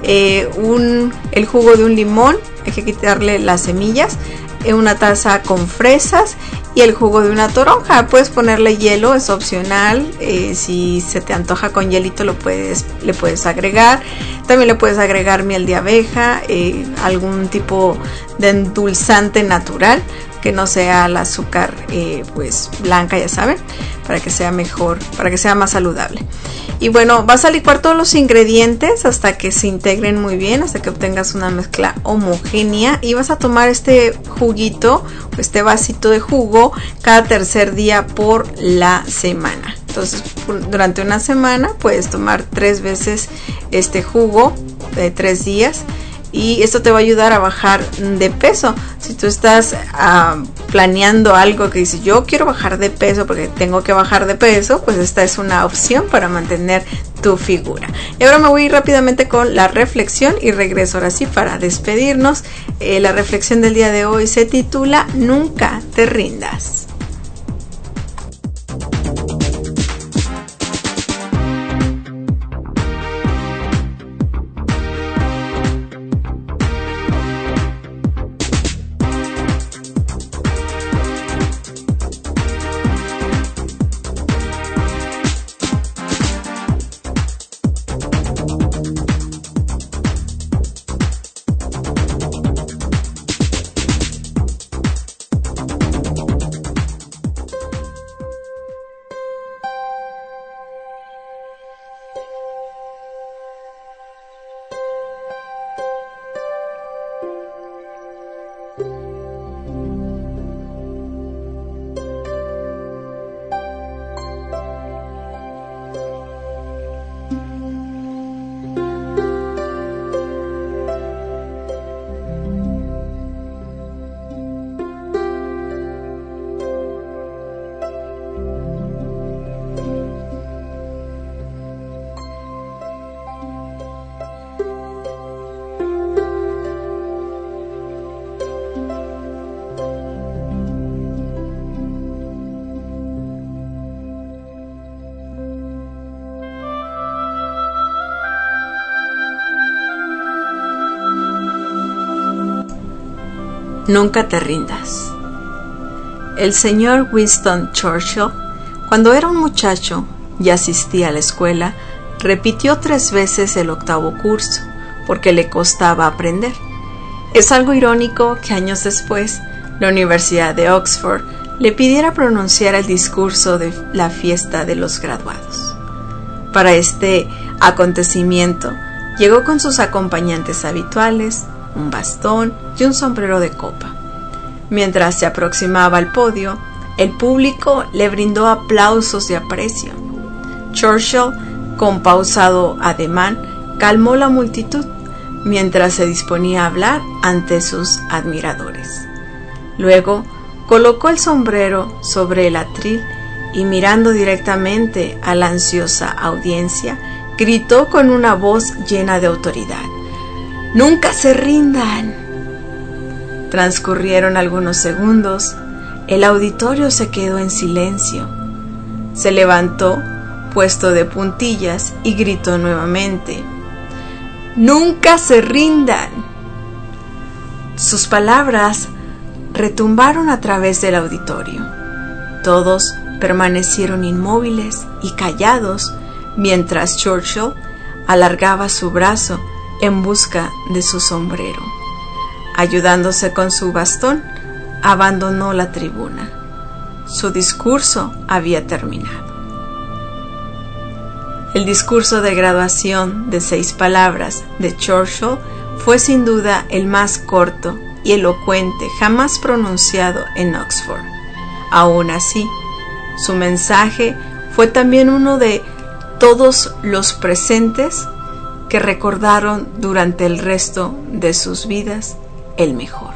el jugo de un limón, hay que quitarle las semillas, una taza con fresas y el jugo de una toronja. Puedes ponerle hielo, es opcional. Si se te antoja con hielito le puedes agregar. También le puedes agregar miel de abeja, algún tipo de endulzante natural que no sea el azúcar pues blanca, ya saben, para que sea mejor, para que sea más saludable. Y bueno, vas a licuar todos los ingredientes hasta que se integren muy bien, hasta que obtengas una mezcla homogénea, y vas a tomar este juguito, este vasito de jugo, cada tercer día por la semana. Entonces, durante una semana puedes tomar 3 veces este jugo de 3 días. Y esto te va a ayudar a bajar de peso. Si tú estás planeando algo que dices, yo quiero bajar de peso porque tengo que bajar de peso, pues esta es una opción para mantener tu figura. Y ahora me voy rápidamente con la reflexión y regreso ahora sí para despedirnos. La reflexión del día de hoy se titula Nunca te rindas. Nunca te rindas. El señor Winston Churchill, cuando era un muchacho y asistía a la escuela, repitió 3 veces el 8º curso, porque le costaba aprender. Es algo irónico que años después, la Universidad de Oxford le pidiera pronunciar el discurso de la fiesta de los graduados. Para este acontecimiento, llegó con sus acompañantes habituales, un bastón y un sombrero de copa. Mientras se aproximaba al podio, el público le brindó aplausos de aprecio. Churchill, con pausado ademán, calmó la multitud mientras se disponía a hablar ante sus admiradores. Luego, colocó el sombrero sobre el atril y, mirando directamente a la ansiosa audiencia, gritó con una voz llena de autoridad: ¡Nunca se rindan! Transcurrieron algunos segundos. El auditorio se quedó en silencio. Se levantó, puesto de puntillas, y gritó nuevamente: ¡Nunca se rindan! Sus palabras retumbaron a través del auditorio. Todos permanecieron inmóviles y callados mientras Churchill alargaba su brazo en busca de su sombrero. Ayudándose con su bastón, abandonó la tribuna. Su discurso había terminado. El discurso de graduación de 6 palabras de Churchill fue sin duda el más corto y elocuente jamás pronunciado en Oxford. Aún así, su mensaje fue también uno de todos los presentes que recordaron durante el resto de sus vidas el mejor.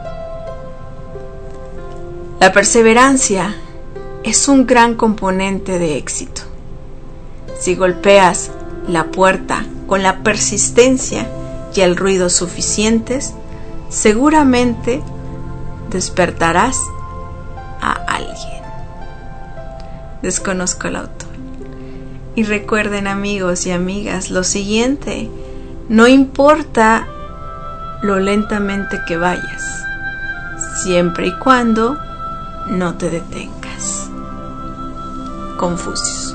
La perseverancia es un gran componente de éxito. Si golpeas la puerta con la persistencia y el ruido suficientes, seguramente despertarás a alguien. Desconozco el autor. Y recuerden, amigos y amigas, lo siguiente: no importa lo lentamente que vayas, siempre y cuando no te detengas. Confucius.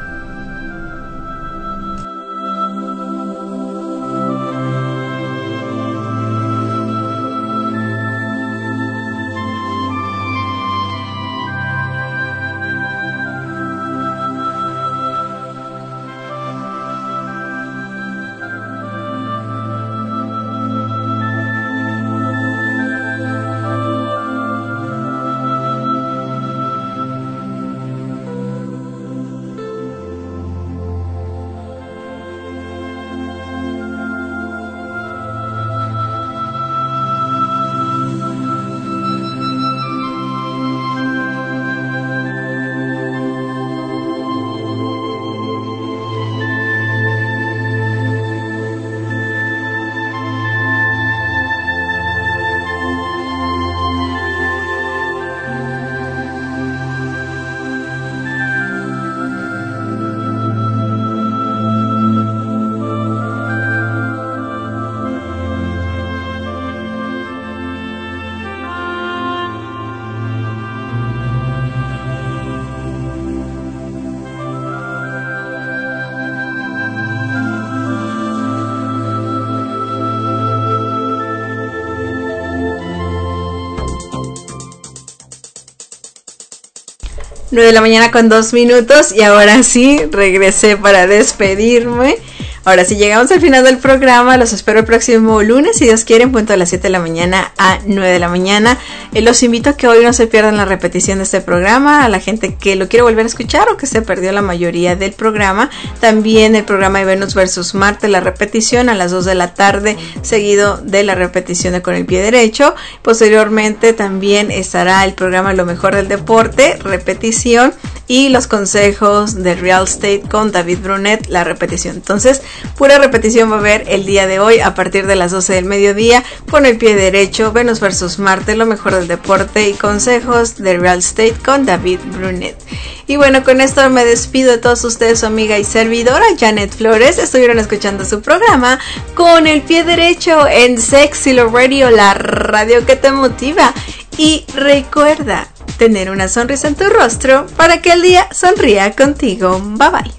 Nueve de la mañana con 2 minutos y ahora sí regresé para despedirme. Ahora sí llegamos al final del programa. Los espero el próximo lunes, si Dios quiere, en punto a las 7 de la mañana a 9 de la mañana. Los invito a que hoy no se pierdan la repetición de este programa. A la gente que lo quiere volver a escuchar o que se perdió la mayoría del programa, también el programa de Venus versus Marte, la repetición a las 2 de la tarde, seguido de la repetición de Con el Pie Derecho. Posteriormente también estará el programa Lo Mejor del Deporte, repetición, y los consejos de Real Estate con David Brunet, la repetición. Entonces, pura repetición va a haber el día de hoy a partir de las 12 del mediodía con El Pie Derecho, Venus versus Marte, lo mejor del deporte y consejos de Real Estate con David Brunet. Y bueno, con esto me despido de todos ustedes, su amiga y servidora Janet Flores. Estuvieron escuchando su programa Con el Pie Derecho en Sexy Love Radio, la radio que te motiva. Y recuerda tener una sonrisa en tu rostro para que el día sonría contigo. Bye bye.